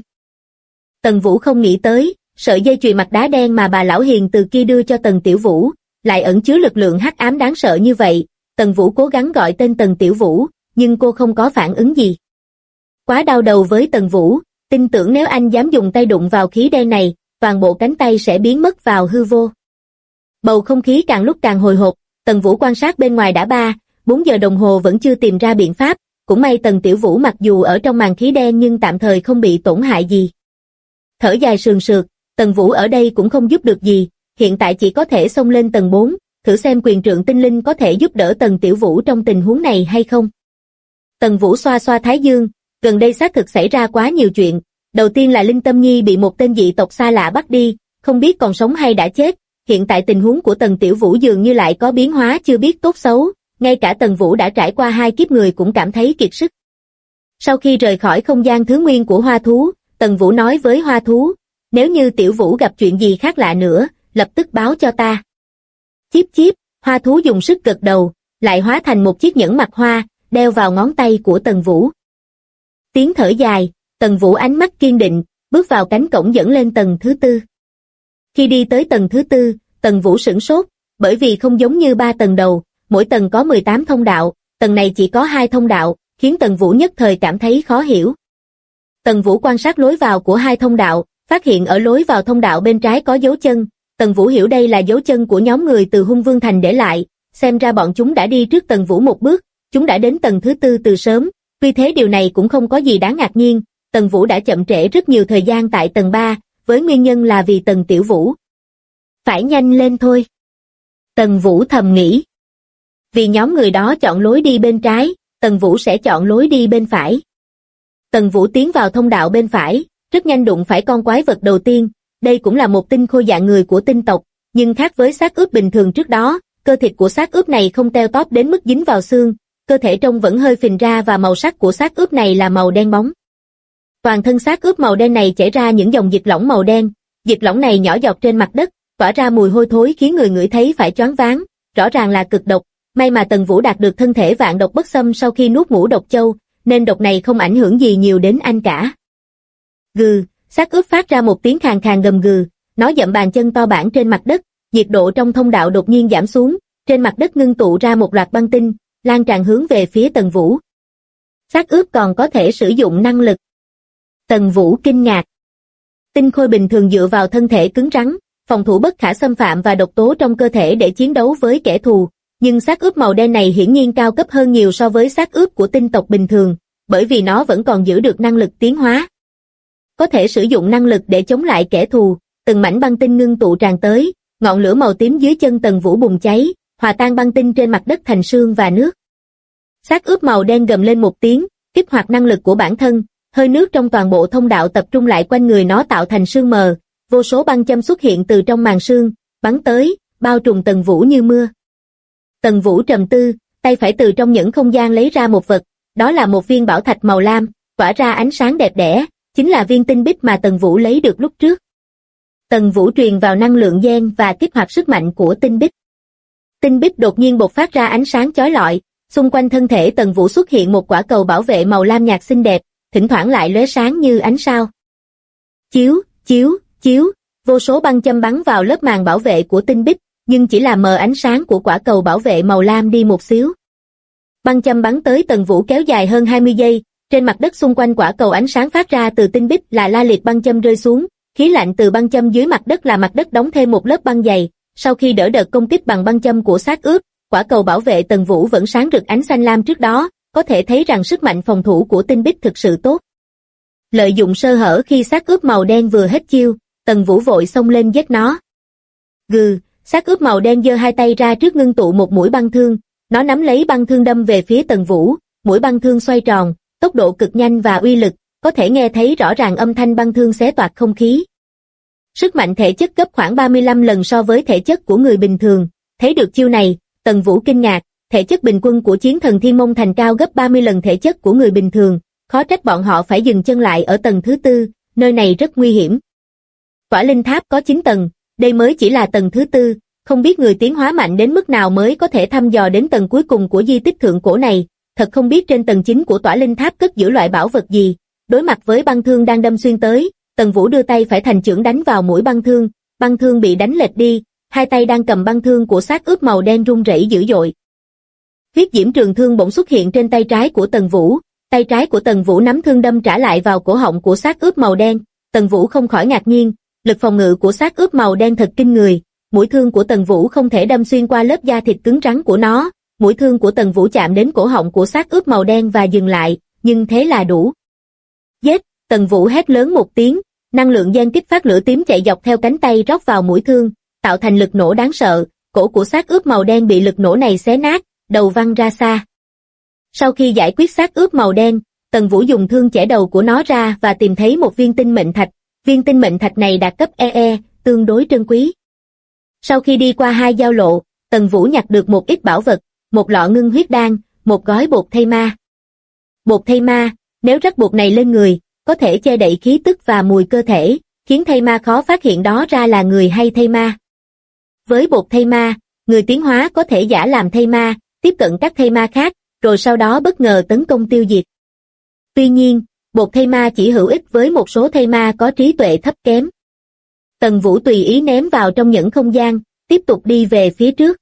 Tần Vũ không nghĩ tới, sợi dây chuyền mặt đá đen mà bà lão hiền từ kia đưa cho Tần Tiểu Vũ, lại ẩn chứa lực lượng hắc ám đáng sợ như vậy. Tần Vũ cố gắng gọi tên Tần Tiểu Vũ, nhưng cô không có phản ứng gì. Quá đau đầu với Tần Vũ, tin tưởng nếu anh dám dùng tay đụng vào khí đen này, toàn bộ cánh tay sẽ biến mất vào hư vô. Bầu không khí càng lúc càng hồi hộp, Tần Vũ quan sát bên ngoài đã 3-4 giờ đồng hồ vẫn chưa tìm ra biện pháp, cũng may Tần Tiểu Vũ mặc dù ở trong màn khí đen nhưng tạm thời không bị tổn hại gì. Thở dài sườn sượt, Tần Vũ ở đây cũng không giúp được gì, hiện tại chỉ có thể xông lên tầng 4, thử xem quyền trượng tinh linh có thể giúp đỡ Tần Tiểu Vũ trong tình huống này hay không. Tần Vũ xoa xoa thái dương, gần đây xác thực xảy ra quá nhiều chuyện, đầu tiên là Linh Tâm Nhi bị một tên dị tộc xa lạ bắt đi, không biết còn sống hay đã chết, hiện tại tình huống của Tần Tiểu Vũ dường như lại có biến hóa chưa biết tốt xấu, ngay cả Tần Vũ đã trải qua 2 kiếp người cũng cảm thấy kiệt sức. Sau khi rời khỏi không gian thứ nguyên của hoa thú, Tần Vũ nói với hoa thú, nếu như Tiểu Vũ gặp chuyện gì khác lạ nữa, lập tức báo cho ta. Chíp chíp, hoa thú dùng sức gật đầu, lại hóa thành một chiếc nhẫn mặt hoa, đeo vào ngón tay của Tần Vũ. Tiếng thở dài, Tần Vũ ánh mắt kiên định, bước vào cánh cổng dẫn lên tầng thứ 4. Khi đi tới tầng thứ 4, Tần Vũ sửng sốt, bởi vì không giống như 3 tầng đầu, mỗi tầng có 18 thông đạo, tầng này chỉ có 2 thông đạo, khiến Tần Vũ nhất thời cảm thấy khó hiểu. Tần Vũ quan sát lối vào của 2 thông đạo, phát hiện ở lối vào thông đạo bên trái có dấu chân, Tần Vũ hiểu đây là dấu chân của nhóm người từ Hung Vương Thành để lại, xem ra bọn chúng đã đi trước Tần Vũ một bước, chúng đã đến tầng thứ 4 từ sớm, vì thế điều này cũng không có gì đáng ngạc nhiên, Tần Vũ đã chậm trễ rất nhiều thời gian tại tầng 3, với nguyên nhân là vì Tần Tiểu Vũ. Phải nhanh lên thôi. Tần Vũ thầm nghĩ. Vì nhóm người đó chọn lối đi bên trái, Tần Vũ sẽ chọn lối đi bên phải. Tần Vũ tiến vào thông đạo bên phải, rất nhanh đụng phải con quái vật đầu tiên, đây cũng là một tinh khôi dạng người của tinh tộc, nhưng khác với xác ướp bình thường trước đó, cơ thịt của xác ướp này không teo tóp đến mức dính vào xương, cơ thể trông vẫn hơi phình ra và màu sắc của xác ướp này là màu đen bóng. Toàn thân xác ướp màu đen này chảy ra những dòng dịch lỏng màu đen, dịch lỏng này nhỏ giọt trên mặt đất, tỏa ra mùi hôi thối khiến người ngửi thấy phải choáng váng, rõ ràng là cực độc. May mà Tần Vũ đạt được thân thể vạn độc bất xâm sau khi nuốt ngũ độc châu, nên độc này không ảnh hưởng gì nhiều đến anh cả. Gừ, xác ướp phát ra một tiếng khàn khàn gầm gừ, nó dậm bàn chân to bản trên mặt đất, nhiệt độ trong thông đạo đột nhiên giảm xuống, trên mặt đất ngưng tụ ra một loạt băng tinh, lan tràn hướng về phía Tần Vũ. Xác ướp còn có thể sử dụng năng lực. Tần Vũ kinh ngạc. Tinh khôi bình thường dựa vào thân thể cứng rắn, phòng thủ bất khả xâm phạm và độc tố trong cơ thể để chiến đấu với kẻ thù, nhưng xác ướp màu đen này hiển nhiên cao cấp hơn nhiều so với xác ướp của tinh tộc bình thường, bởi vì nó vẫn còn giữ được năng lực tiến hóa. Có thể sử dụng năng lực để chống lại kẻ thù, từng mảnh băng tinh ngưng tụ tràn tới, ngọn lửa màu tím dưới chân Tần Vũ bùng cháy, hòa tan băng tinh trên mặt đất thành sương và nước. Xác ướp màu đen gầm lên một tiếng, kích hoạt năng lực của bản thân, hơi nước trong toàn bộ thông đạo tập trung lại quanh người nó tạo thành sương mờ, vô số băng châm xuất hiện từ trong màn sương, bắn tới, bao trùm Tần Vũ như mưa. Tần Vũ trầm tư, tay phải từ trong những không gian lấy ra một vật, đó là một viên bảo thạch màu lam, tỏa ra ánh sáng đẹp đẽ, chính là viên tinh bích mà Tần Vũ lấy được lúc trước. Tần Vũ truyền vào năng lượng gen và kích hoạt sức mạnh của tinh bích. Tinh bích đột nhiên bộc phát ra ánh sáng chói lọi, xung quanh thân thể Tần Vũ xuất hiện một quả cầu bảo vệ màu lam nhạt xinh đẹp, thỉnh thoảng lại lóe sáng như ánh sao. Chiếu, chiếu, chiếu, vô số băng châm bắn vào lớp màng bảo vệ của tinh bích, nhưng chỉ làm mờ ánh sáng của quả cầu bảo vệ màu lam đi một xíu. Băng châm bắn tới Tần Vũ kéo dài hơn 20 giây, trên mặt đất xung quanh quả cầu ánh sáng phát ra từ tinh bích là la liệt băng châm rơi xuống, khí lạnh từ băng châm dưới mặt đất là mặt đất đóng thêm một lớp băng dày, sau khi đỡ đợt công kích bằng băng châm của xác ướp, quả cầu bảo vệ Tần Vũ vẫn sáng rực ánh xanh lam trước đó, có thể thấy rằng sức mạnh phòng thủ của tinh bích thực sự tốt. Lợi dụng sơ hở khi xác ướp màu đen vừa hết chiêu, Tần Vũ vội xông lên giết nó. Gừ, xác ướp màu đen giơ hai tay ra trước ngưng tụ một mũi băng thương, nó nắm lấy băng thương đâm về phía Tần Vũ, mũi băng thương xoay tròn, tốc độ cực nhanh và uy lực, có thể nghe thấy rõ ràng âm thanh băng thương xé toạc không khí. Sức mạnh thể chất gấp khoảng 35 lần so với thể chất của người bình thường, thấy được chiêu này, Tần Vũ kinh ngạc, thể chất bình quân của chiến thần Thiên Mông Thành cao gấp 30 lần thể chất của người bình thường, khó trách bọn họ phải dừng chân lại ở tầng thứ 4, nơi này rất nguy hiểm. Tỏa linh tháp có 9 tầng, đây mới chỉ là tầng thứ 4, không biết người tiến hóa mạnh đến mức nào mới có thể thăm dò đến tầng cuối cùng của di tích thượng cổ này, thật không biết trên tầng 9 của tỏa linh tháp cất giữ loại bảo vật gì. Đối mặt với băng thương đang đâm xuyên tới, Tần Vũ đưa tay phải thành chưởng đánh vào mũi băng thương bị đánh lệch đi, hai tay đang cầm băng thương của xác ướp màu đen run rẩy dữ dội. Huyết diễm trường thương bỗng xuất hiện trên tay trái của Tần Vũ, tay trái của Tần Vũ nắm thương đâm trả lại vào cổ họng của xác ướp màu đen, Tần Vũ không khỏi ngạc nhiên, lực phòng ngự của xác ướp màu đen thật kinh người, mũi thương của Tần Vũ không thể đâm xuyên qua lớp da thịt cứng rắn của nó, mũi thương của Tần Vũ chạm đến cổ họng của xác ướp màu đen và dừng lại, nhưng thế là đủ. Giết, Tần Vũ hét lớn một tiếng, năng lượng gen kích phát lửa tím chạy dọc theo cánh tay rót vào mũi thương, tạo thành lực nổ đáng sợ, cổ của xác ướp màu đen bị lực nổ này xé nát, đầu văng ra xa. Sau khi giải quyết xác ướp màu đen, Tần Vũ dùng thương chẻ đầu của nó ra và tìm thấy một viên tinh mệnh thạch, viên tinh mệnh thạch này đạt cấp EE, tương đối trân quý. Sau khi đi qua hai giao lộ, Tần Vũ nhặt được một ít bảo vật, một lọ ngưng huyết đan, một gói bột thây ma. Bột thây ma, nếu rắc bột này lên người, có thể che đậy khí tức và mùi cơ thể, khiến thây ma khó phát hiện đó ra là người hay thây ma. Với bột thây ma, người tiến hóa có thể giả làm thây ma, tiếp cận các thây ma khác, rồi sau đó bất ngờ tấn công tiêu diệt. Tuy nhiên, bột thây ma chỉ hữu ích với một số thây ma có trí tuệ thấp kém. Tần Vũ tùy ý ném vào trong những không gian, tiếp tục đi về phía trước.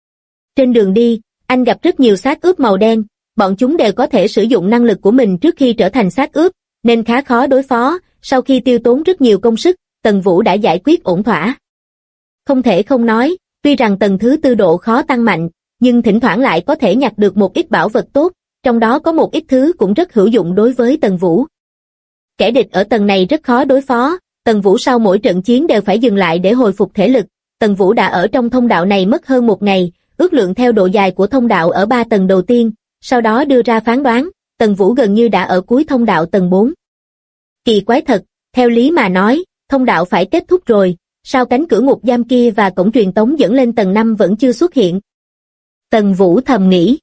Trên đường đi, anh gặp rất nhiều xác ướp màu đen, bọn chúng đều có thể sử dụng năng lực của mình trước khi trở thành xác ướp, nên khá khó đối phó, sau khi tiêu tốn rất nhiều công sức, Tần Vũ đã giải quyết ổn thỏa. Không thể không nói, tuy rằng tầng thứ tư độ khó tăng mạnh, nhưng thỉnh thoảng lại có thể nhặt được một ít bảo vật tốt, trong đó có một ít thứ cũng rất hữu dụng đối với Tần Vũ. Kẻ địch ở tầng này rất khó đối phó, Tần Vũ sau mỗi trận chiến đều phải dừng lại để hồi phục thể lực. Tần Vũ đã ở trong thông đạo này mất hơn một ngày, ước lượng theo độ dài của thông đạo ở 3 tầng đầu tiên, sau đó đưa ra phán đoán, Tần Vũ gần như đã ở cuối thông đạo tầng 4. Kỳ quái thật, theo lý mà nói, thông đạo phải kết thúc rồi, sao cánh cửa ngục giam kia và cổng truyền tống dẫn lên tầng 5 vẫn chưa xuất hiện? Tần Vũ thầm nghĩ.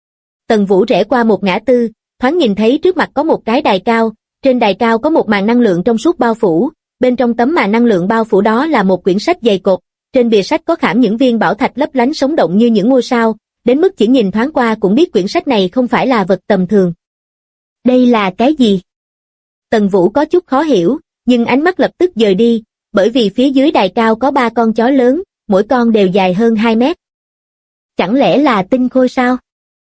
Tần Vũ rẽ qua một ngã tư, thoáng nhìn thấy trước mặt có một cái đài cao, trên đài cao có một màn năng lượng trong suốt bao phủ, bên trong tấm màn năng lượng bao phủ đó là một quyển sách dày cộp, trên bìa sách có khảm những viên bảo thạch lấp lánh sống động như những ngôi sao, đến mức chỉ nhìn thoáng qua cũng biết quyển sách này không phải là vật tầm thường. Đây là cái gì? Tần Vũ có chút khó hiểu, nhưng ánh mắt lập tức dời đi, bởi vì phía dưới đài cao có 3 con chó lớn, mỗi con đều dài hơn 2 mét. Chẳng lẽ là tinh khôi sao?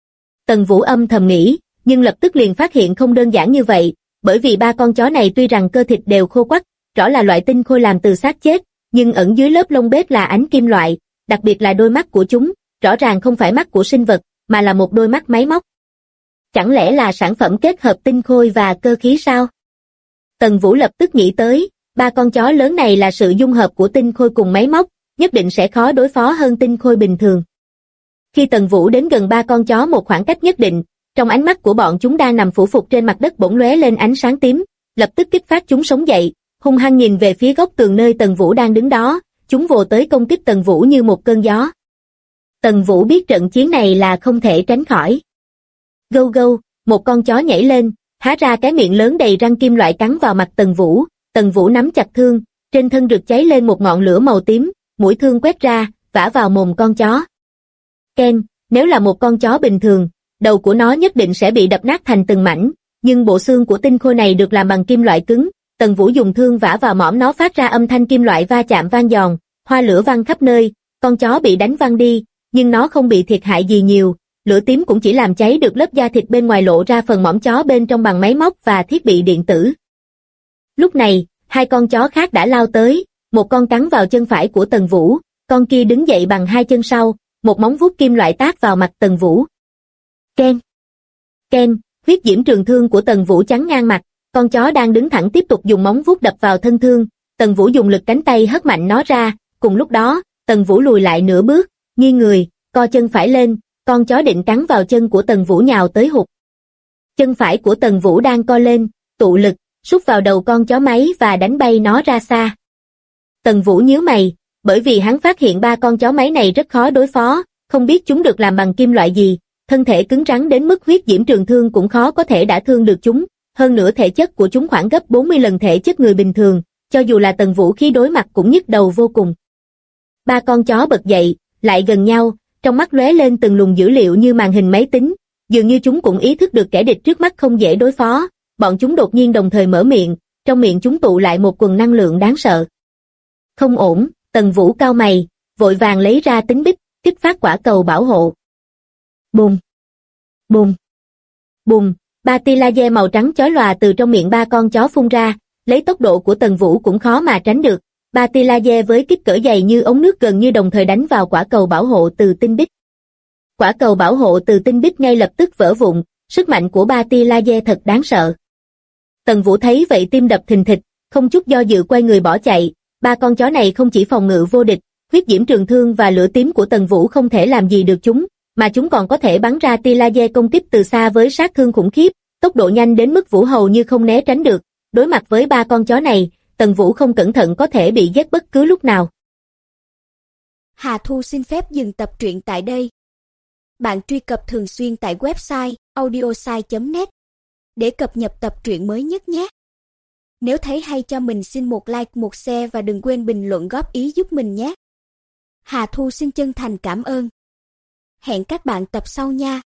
Tần Vũ âm thầm nghĩ, nhưng lập tức liền phát hiện không đơn giản như vậy, bởi vì 3 con chó này tuy rằng cơ thịt đều khô quắt, rõ là loại tinh khôi làm từ xác chết, nhưng ẩn dưới lớp lông bết là ánh kim loại, đặc biệt là đôi mắt của chúng, rõ ràng không phải mắt của sinh vật, mà là một đôi mắt máy móc. Chẳng lẽ là sản phẩm kết hợp tinh khôi và cơ khí sao? Tần Vũ lập tức nghĩ tới, 3 con chó lớn này là sự dung hợp của tinh khôi cùng máy móc, nhất định sẽ khó đối phó hơn tinh khôi bình thường. Khi Tần Vũ đến gần 3 con chó một khoảng cách nhất định, trong ánh mắt của bọn chúng đang nằm phủ phục trên mặt đất bỗng lóe lên ánh sáng tím, lập tức kích phát chúng sống dậy, hung hăng nhìn về phía góc tường nơi Tần Vũ đang đứng đó, chúng vồ tới công kích Tần Vũ như một cơn gió. Tần Vũ biết trận chiến này là không thể tránh khỏi. Gâu gâu, một con chó nhảy lên, há ra cái miệng lớn đầy răng kim loại cắn vào mặt Tần Vũ nắm chặt thương, trên thân rực cháy lên một ngọn lửa màu tím, mũi thương quét ra, vả vào mồm con chó. Ken, nếu là một con chó bình thường, đầu của nó nhất định sẽ bị đập nát thành từng mảnh, nhưng bộ xương của tinh khôi này được làm bằng kim loại cứng, Tần Vũ dùng thương vả vào mõm nó phát ra âm thanh kim loại va chạm vang giòn, hoa lửa văng khắp nơi, con chó bị đánh văng đi, nhưng nó không bị thiệt hại gì nhiều, lửa tím cũng chỉ làm cháy được lớp da thịt bên ngoài lộ ra phần mõm chó bên trong bằng máy móc và thiết bị điện tử. Lúc này, 2 con chó khác đã lao tới, một con cắn vào chân phải của Tần Vũ, con kia đứng dậy bằng 2 chân sau, một móng vuốt kim loại tát vào mặt Tần Vũ. Ken! Ken! Huyết diễm trường thương của Tần Vũ chắn ngang mặt, con chó đang đứng thẳng tiếp tục dùng móng vuốt đập vào thân thương, Tần Vũ dùng lực cánh tay hất mạnh nó ra, cùng lúc đó, Tần Vũ lùi lại nửa bước, nghiêng người, co chân phải lên, con chó định cắn vào chân của Tần Vũ nhào tới hụt. Chân phải của Tần Vũ đang co lên, tụ lực, sút vào đầu con chó máy và đánh bay nó ra xa. Tần Vũ nhíu mày, bởi vì hắn phát hiện 3 con chó máy này rất khó đối phó, không biết chúng được làm bằng kim loại gì, thân thể cứng rắn đến mức huyết diễm trường thương cũng khó có thể đả thương được chúng, hơn nữa thể chất của chúng khoảng gấp 40 lần thể chất người bình thường, cho dù là Tần Vũ khi đối mặt cũng nhức đầu vô cùng. 3 con chó bật dậy, lại gần nhau, trong mắt lóe lên từng luồng dữ liệu như màn hình máy tính, dường như chúng cũng ý thức được kẻ địch trước mắt không dễ đối phó, bọn chúng đột nhiên đồng thời mở miệng, trong miệng chúng tụ lại một quần năng lượng đáng sợ. Không ổn, Tần Vũ cau mày, vội vàng lấy ra tính bích, kích phát quả cầu bảo hộ. Bùm! Bùm! Bùm! 3 tia laser màu trắng chói lòa từ trong miệng 3 con chó phun ra, lấy tốc độ của Tần Vũ cũng khó mà tránh được. 3 tia laser với kích cỡ dày như ống nước gần như đồng thời đánh vào quả cầu bảo hộ từ tinh bích. Quả cầu bảo hộ từ tinh bích ngay lập tức vỡ vụn, sức mạnh của 3 tia laser thật đáng sợ. Tần Vũ thấy vậy tim đập thình thịch, không chút do dự quay người bỏ chạy. 3 con chó này không chỉ phòng ngự vô địch, huyết diễm trường thương và lửa tím của Tần Vũ không thể làm gì được chúng, mà chúng còn có thể bắn ra tia laser công kích từ xa với sát thương khủng khiếp, tốc độ nhanh đến mức Vũ hầu như không né tránh được. Đối mặt với 3 con chó này, Tần Vũ không cẩn thận có thể bị giết bất cứ lúc nào. Hà Thu xin phép dừng tập truyện tại đây. Bạn truy cập thường xuyên tại website audiosai.net để cập nhật tập truyện mới nhất nhé. Nếu thấy hay cho mình xin một like, một share và đừng quên bình luận góp ý giúp mình nhé. Hà Thu xin chân thành cảm ơn. Hẹn các bạn tập sau nha.